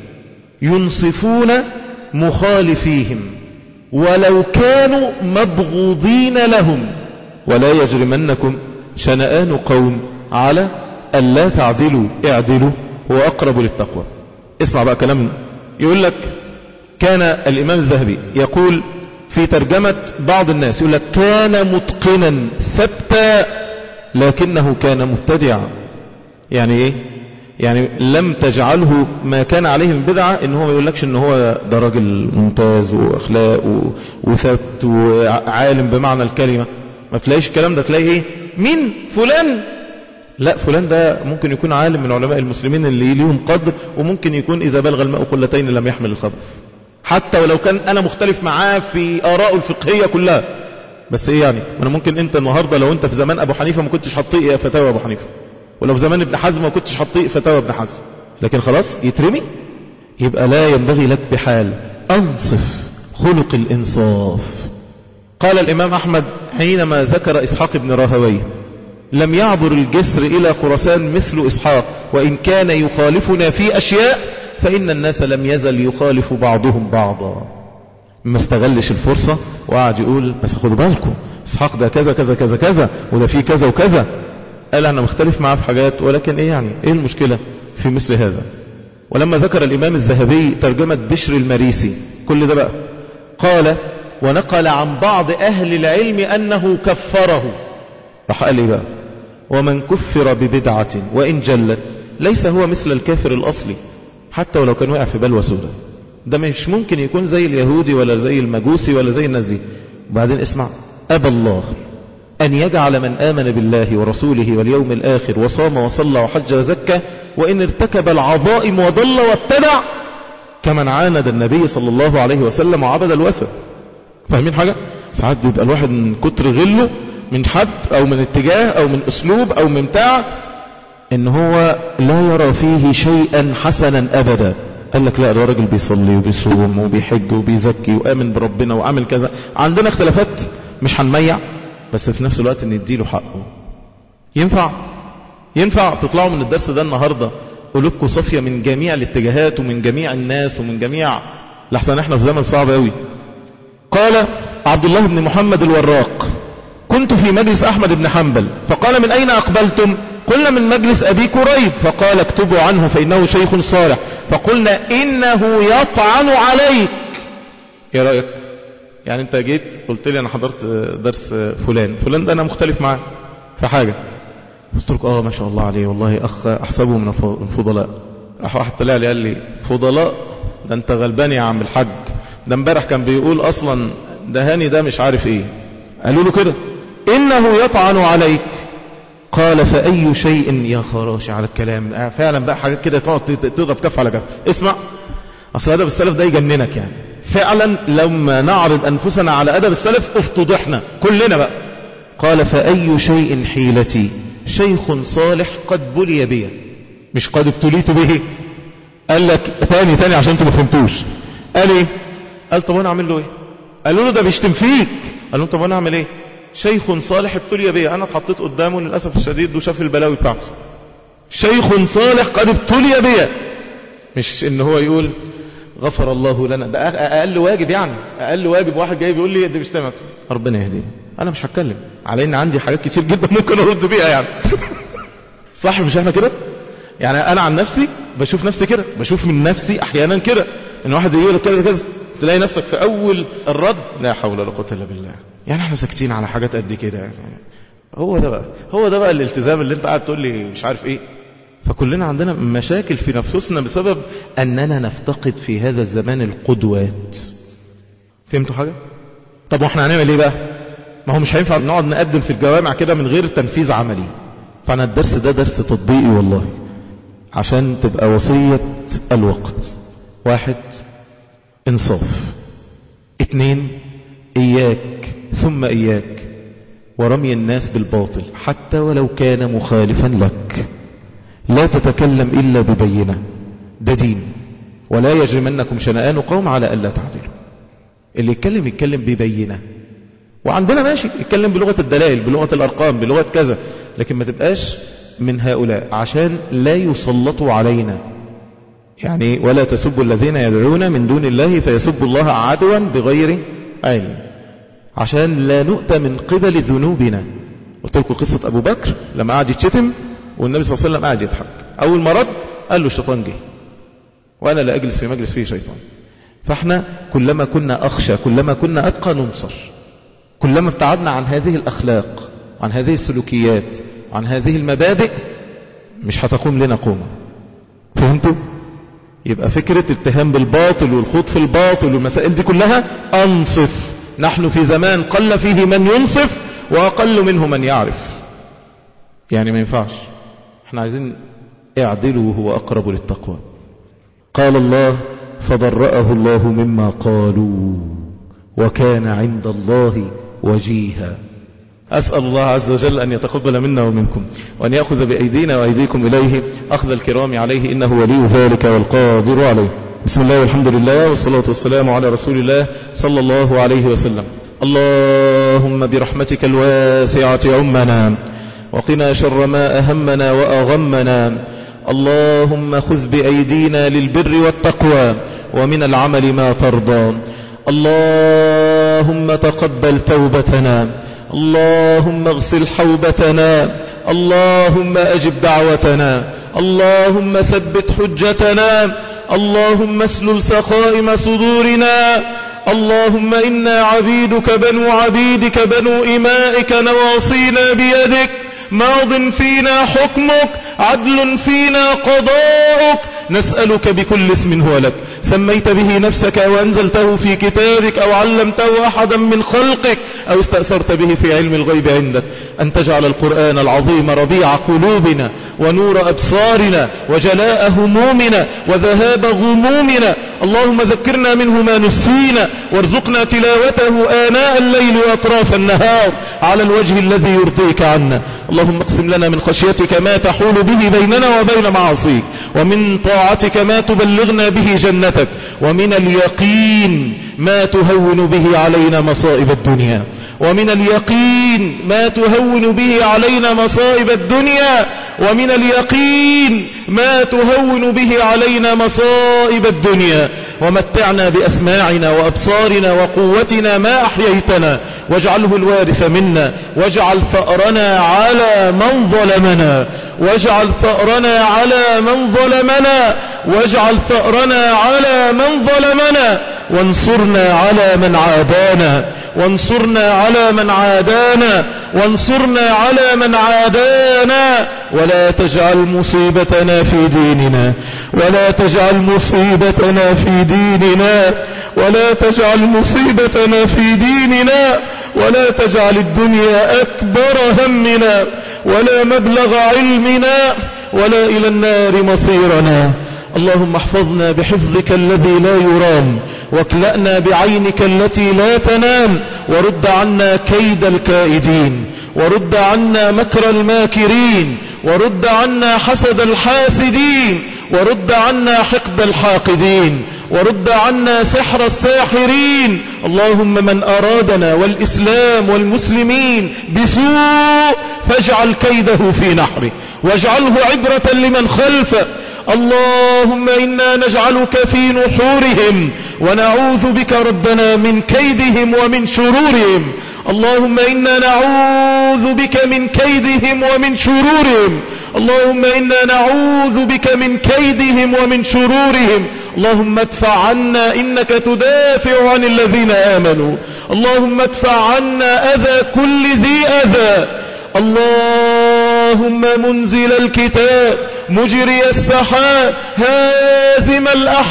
ينصفون مخالفيهم ولو كانوا مبغوضين لهم ولا يجرمنكم شنآن قوم على ألا تعدلوا اعدلوا هو أقرب للتقوى. اسمع بقى كلام. يقول لك كان الإمام الذهبي يقول في ترجمة بعض الناس، يقول لك كان متقنا ثبتا لكنه كان مبتدعا. يعني ايه؟ يعني لم تجعله ما كان عليه من بدعة، ان هو ما يقولكش ان هو ده راجل ممتاز واخلاق وثبت وعالم بمعنى الكلمة. ما تلاقيش الكلام ده، تلاقي ايه؟ مين فلان؟ لا، فلان ده ممكن يكون عالم من علماء المسلمين اللي ليهم قدر، وممكن يكون اذا بلغ الماء قلتين لم يحمل الخبث، حتى ولو كان انا مختلف معاه في آراءه الفقهية كلها. بس ايه يعني؟ انا ممكن انت النهاردة لو انت في زمان ابو حنيفة ما كنتش هتطيق فتاوى ابو حنيفة، ولو في زمان ابن حزم ما كنتش هتطيق فتاوى ابن حزم، لكن خلاص يترمي. يبقى لا ينبغي لك بحال انصف، خلق الانصاف. قال الامام احمد حينما ذكر اسحاق بن راهويه: لم يعبر الجسر الى خراسان مثل اسحاق، وان كان يخالفنا في اشياء فان الناس لم يزل يخالف بعضهم بعضا. ما استغلش الفرصة وقعد يقول بس خدوا بالكم اسحاق ده كذا كذا كذا كذا وده فيه كذا وكذا. قال انا مختلف معاه في حاجات، ولكن ايه يعني ايه المشكلة في مثل هذا. ولما ذكر الامام الذهبي ترجمة بشر المريسي كل ده بقى، قال ونقل عن بعض اهل العلم انه كفره. راح قال ايه بقى: ومن كفر ببدعة وان جلت ليس هو مثل الكافر الاصلي حتى ولو كان وقع في بلوى سودة. ده مش ممكن يكون زي اليهودي ولا زي المجوسي ولا زي الناس دي. وبعدين اسمع: أبى الله أن يجعل من آمن بالله ورسوله واليوم الآخر وصام وصلى وحج وزكى وإن ارتكب العظائم وضل وابتدع كمن عاند النبي صلى الله عليه وسلم وعبد الوثن. فاهمين حاجة؟ ساعات بيبقى الواحد من كتر غله من حد أو من اتجاه أو من أسلوب أو من بتاع إن هو لا يرى فيه شيئا حسنا أبدا. قال لك لا، ده راجل بيصلي وبيصوم وبيحج وبيزكي وآمن بربنا وعمل كذا. عندنا اختلافات مش هنميع، بس في نفس الوقت نديله حقه. ينفع ينفع تطلعوا من الدرس ده النهاردة قلوبكم صافية من جميع الاتجاهات ومن جميع الناس ومن جميع، لحسن احنا في زمن صعب قوي. قال عبد الله بن محمد الوراق: كنت في مجلس احمد بن حنبل فقال: من اين اقبلتم؟ قلنا من مجلس أبي كريب، فقال اكتبوا عنه فإنه شيخ صالح. فقلنا إنه يطعن عليك. ايه رأيك؟ يعني انت جيت قلت لي انا حضرت درس فلان فلان ده انا مختلف معاه في حاجة، قلت لك اه ما شاء الله عليه والله اخ احسبه من الفضلاء. راح واحد طلع لي قال لي فضلاء؟ ده انت غلبان يا عم الحاج، ده امبارح كان بيقول اصلا ده هاني ده مش عارف ايه. قالوا له كده انه يطعن عليك. قال فاي شيء يا خراشي على الكلام فعلا بقى حاجات كده تقعد تضرب كف على كف. اسمع، اصل ادب السلف ده يجننك يعني فعلا، لما نعرض انفسنا على ادب السلف افتضحنا كلنا بقى. قال فاي شيء حيلتي شيخ صالح قد بلي بي، مش قد ابتليت به. قال لك تاني تاني عشان انتوا ما فهمتوش. قال ايه؟ قال طب انا اعمل له ايه؟ قالوا له ده بيشتم فيك. قال له طب انا اعمل ايه؟ شيخ صالح ابتلي بي، انا اتحطيت قدامه للاسف الشديد وشاف البلاوي بتاعته. شيخ صالح قد ابتلي بي، مش ان هو يقول غفر الله لنا. ده اقل واجب، يعني اقل واجب واحد جاي بيقول لي ده بيشتمك ربنا يهديه، انا مش هتكلم على ان عندي حاجات كتير جدا ممكن ارد بيها يعني. صح مش احنا كده؟ يعني انا عن نفسي بشوف نفسي كده، بشوف من نفسي احيانا كده ان واحد يقول لك كذا كذا تلاقي نفسك في اول الرد لا حول ولا قوه الا بالله. يعني احنا ساكتين على حاجات قد كده يعني. هو ده بقى هو ده بقى الالتزام اللي انت قاعد تقول لي مش عارف ايه. فكلنا عندنا مشاكل في نفسنا بسبب أننا نفتقد في هذا الزمان القدوات. فهمتوا حاجة؟ طب واحنا هنعمل ايه بقى؟ ما هو مش هينفع نقعد نقدم في الجوامع كده من غير تنفيذ عملي. فانا الدرس ده درس تطبيقي والله، عشان تبقى وصية الوقت. واحد، انصاف. اتنين، اياك ثم اياك ورمي الناس بالباطل حتى ولو كان مخالفا لك. لا تتكلم إلا ببينة، ده دين. ولا يجرمنكم شنآن قوم على ألا تعدلوا. اللي يتكلم يتكلم ببينة، وعندنا ماشي يتكلم بلغة الدلائل بلغة الأرقام بلغة كذا، لكن ما تبقاش من هؤلاء عشان لا يسلطوا علينا. يعني ولا تسبوا الذين يدعون من دون الله فيسبوا الله عدوا بغير علم، عشان لا نؤتى من قبل ذنوبنا. قلت لكم قصة أبو بكر لما قعد يتشتم والنبي صلى الله عليه وسلم قاعد يضحك. اول ما رد قال له الشيطان جه، وانا لا اجلس في مجلس فيه شيطان. فاحنا كلما كنا اخشى كلما كنا اتقى ننصر. كلما ابتعدنا عن هذه الاخلاق عن هذه السلوكيات عن هذه المبادئ مش هتقوم لنا قومة. فهمتوا؟ يبقى فكرة اتهام بالباطل والخوض في الباطل والمسائل دي كلها انصف. نحن في زمان قل فيه من ينصف واقل منه من يعرف. يعني ما ينفعش، احنا عايزين اعدلوا وهو اقرب للتقوى. قال الله فبرأه الله مما قالوا وكان عند الله وجيها. أسأل الله عز وجل أن يتقبل منا ومنكم وأن يأخذ بأيدينا وأيديكم إليه أخذ الكرام عليه إنه ولي ذلك والقادر عليه. بسم الله والحمد لله والصلاة والسلام على رسول الله صلى الله عليه وسلم. اللهم برحمتك الواسعة عمنا وقنا شر ما أهمنا وأغمنا. اللهم خذ بأيدينا للبر والتقوى ومن العمل ما ترضى. اللهم تقبل توبتنا. اللهم اغسل حوبتنا. اللهم أجب دعوتنا. اللهم ثبت حجتنا. اللهم اسلل سخائم صدورنا. اللهم إنا عبيدك بنو عبيدك بنو إمائك نواصينا بيدك ماض فينا حكمك عدل فينا قضاؤك. نسألك بكل اسم هو لك سميت به نفسك أو أنزلته في كتابك أو علمته أحدا من خلقك أو استأثرت به في علم الغيب عندك أن تجعل القرآن العظيم ربيع قلوبنا ونور أبصارنا وجلاء همومنا وذهاب غمومنا. اللهم ذكرنا منه ما نسينا وارزقنا تلاوته آناء الليل وأطراف النهار على الوجه الذي يرضيك عنا. اللهم اقسم لنا من خشيتك ما تحول به بيننا وبين معاصيك ومن طاعتك ما تبلغنا به جنتك ومن اليقين ما تهون به علينا مصائب الدنيا، ومن اليقين ما تهون به علينا مصائب الدنيا، ومن اليقين ما تهون به علينا مصائب الدنيا. ومتعنا بأسماعنا وأبصارنا وقوتنا ما أحييتنا، واجعله الوارث منا، واجعل ثأرنا على من ظلمنا، واجعل ثأرنا على من ظلمنا، واجعل ثأرنا على من ظلمنا، وانصرنا على من عادانا، وانصرنا على من عادانا، وانصرنا على من عادانا. ولا تجعل مصيبتنا في ديننا، ولا تجعل مصيبتنا في ديننا، ولا تجعل مصيبتنا في ديننا، ولا تجعل الدنيا أكبر همنا، ولا مبلغ علمنا، ولا إلى النار مصيرنا. اللهم احفظنا بحفظك الذي لا يرام، واكلأنا بعينك التي لا تنام، ورد عنا كيد الكائدين، ورد عنا مكر الماكرين، ورد عنا حسد الحاسدين، ورد عنا حقد الحاقدين، ورد عنا سحر الساحرين. اللهم من أرادنا والإسلام والمسلمين بسوء فاجعل كيده في نحره، واجعله عبرة لمن خلفه. اللهم إنا نجعلك في نحورهم، ونعوذ بك ربنا من كيدهم ومن شرورهم. اللهم إنا نعوذ بك من كيدهم ومن شرورهم. اللهم إنا نعوذ بك من كيدهم ومن شرورهم. اللهم ادفع عنا، إنك تدافع عن الذين آمنوا. اللهم ادفع عنا أذى كل ذي أذى. اللهم منزل الكتاب، مجري السحاب، هازم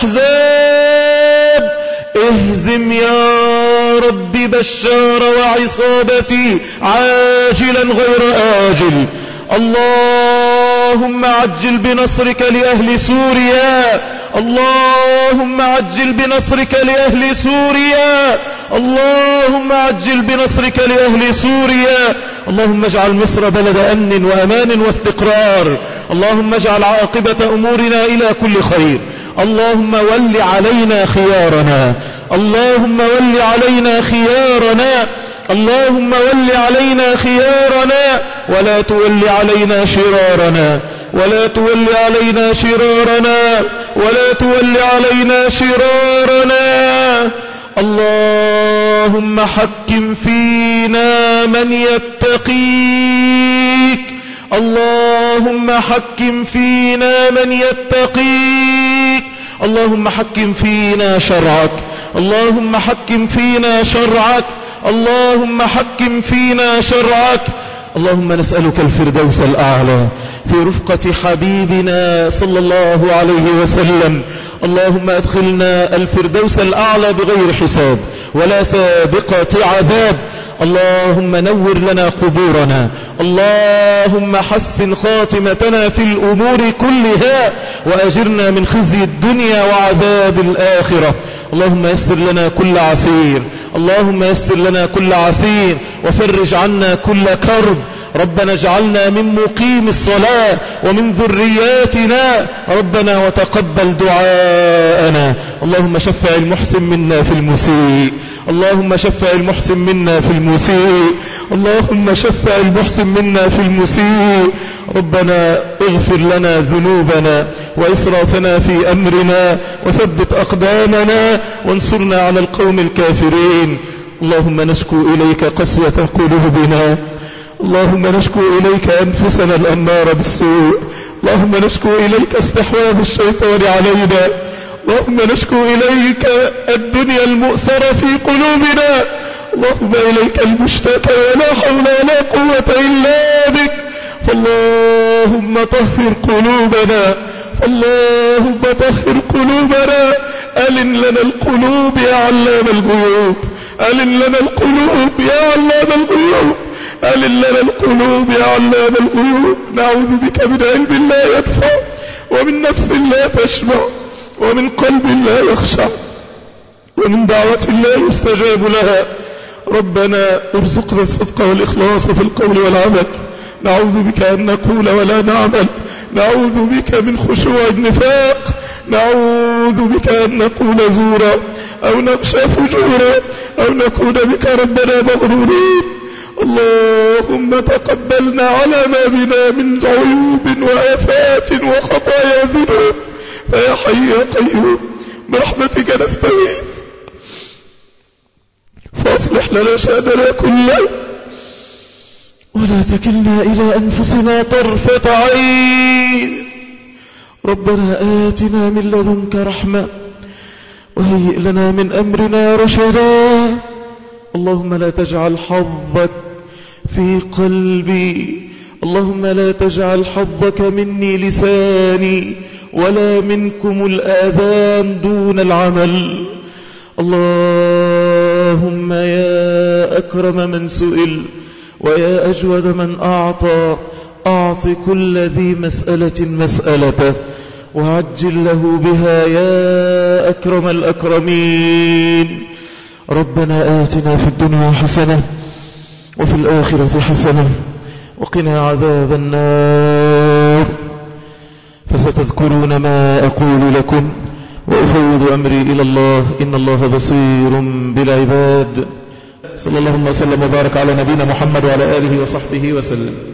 الأحزاب، اهزم يا رب بشار وعصابتي عاجلا غير آجل. اللهم عجل بنصرك لأهل سوريا، اللهم عجل بنصرك لأهل سوريا، اللهم عجل بنصرك لأهل سوريا. اللهم اجعل مصر بلد أمن وأمان واستقرار. اللهم اجعل عاقبة أمورنا إلى كل خير. اللهم ول علينا خيارنا، اللهم ول علينا خيارنا، اللهم ول علينا خيارنا، ولا تول علينا شرارنا، ولا تول علينا شرارنا، ولا تول علينا شرارنا. اللهم حكم فينا من يتقيك، اللهم حكم فينا من يتقيك. اللهم حكم فينا شرعك، اللهم حكم فينا شرعك، اللهم حكم فينا شرعك. اللهم نسألك الفردوس الأعلى في رفقة حبيبنا صلى الله عليه وسلم. اللهم ادخلنا الفردوس الأعلى بغير حساب ولا سابقة عذاب. اللهم نور لنا قبورنا، اللهم حسن خاتمتنا في الأمور كلها، وأجرنا من خزي الدنيا وعذاب الآخرة. اللهم يسر لنا كل عسير، اللهم يسر لنا كل عسير، وفرج عنا كل كرب. ربنا اجعلنا من مقيم الصلاة ومن ذرياتنا ربنا، وتقبل دعاءنا. اللهم شفع المحسن منا في المسيء، اللهم شفع المحسن منا في المسيء، اللهم شفع المحسن منا في المسيء. ربنا اغفر لنا ذنوبنا وإسرافنا في أمرنا، وثبت أقدامنا، وانصرنا على القوم الكافرين. اللهم نشكو إليك قسوة قلوبنا، اللهم نشكو إليك أنفسنا الأمارة بالسوء، اللهم نشكو إليك استحواذ الشيطان علينا، اللهم نشكو إليك الدنيا المؤثرة في قلوبنا، اللهم إليك المشتكى ولا حول ولا قوة إلا بك. فاللهم طهر قلوبنا، فاللهم طهر قلوبنا. ألن لنا القلوب يا علام الغيوب، ألن لنا القلوب يا علام الغيوب، ألن لنا القلوب يا علام الغيوب. نعوذ بك من علم لا ينفع، ومن نفس لا تشبع، ومن قلب لا يخشع، ومن دعوة لا يستجاب لها. ربنا ارزقنا الصدق والإخلاص في القول والعمل. نعوذ بك أن نقول ولا نعمل، نعوذ بك من خشوع النفاق، نعوذ بك أن نقول زورا، أو نخشى فجورا أو نكون بك ربنا مغرورين. اللهم تقبلنا على ما بنا من عيوب وآفات وخطايا ذنوب، فيا حي يا قيوم برحمتك نستغيث، فاصلح لنا شأننا كله ولا تكلنا إلى أنفسنا طرفة عين. ربنا آتنا من لدنك رحمة وهيئ لنا من أمرنا رشدا. اللهم لا تجعل حظك في قلبي، اللهم لا تجعل حظك مني لساني ولا منكم الآذان دون العمل. اللهم يا أكرم من سئل ويا أجود من أعطى، أعط كل ذي مسألة مسألته وعجل له بها يا أكرم الأكرمين. ربنا آتنا في الدنيا حسنة وفي الآخرة حسنة وقنا عذاب النار. فستذكرون ما أقول لكم وأفوض أمري إلى الله، إن الله بصير بالعباد. صلى الله وسلم وبارك على نبينا محمد وعلى آله وصحبه وسلم.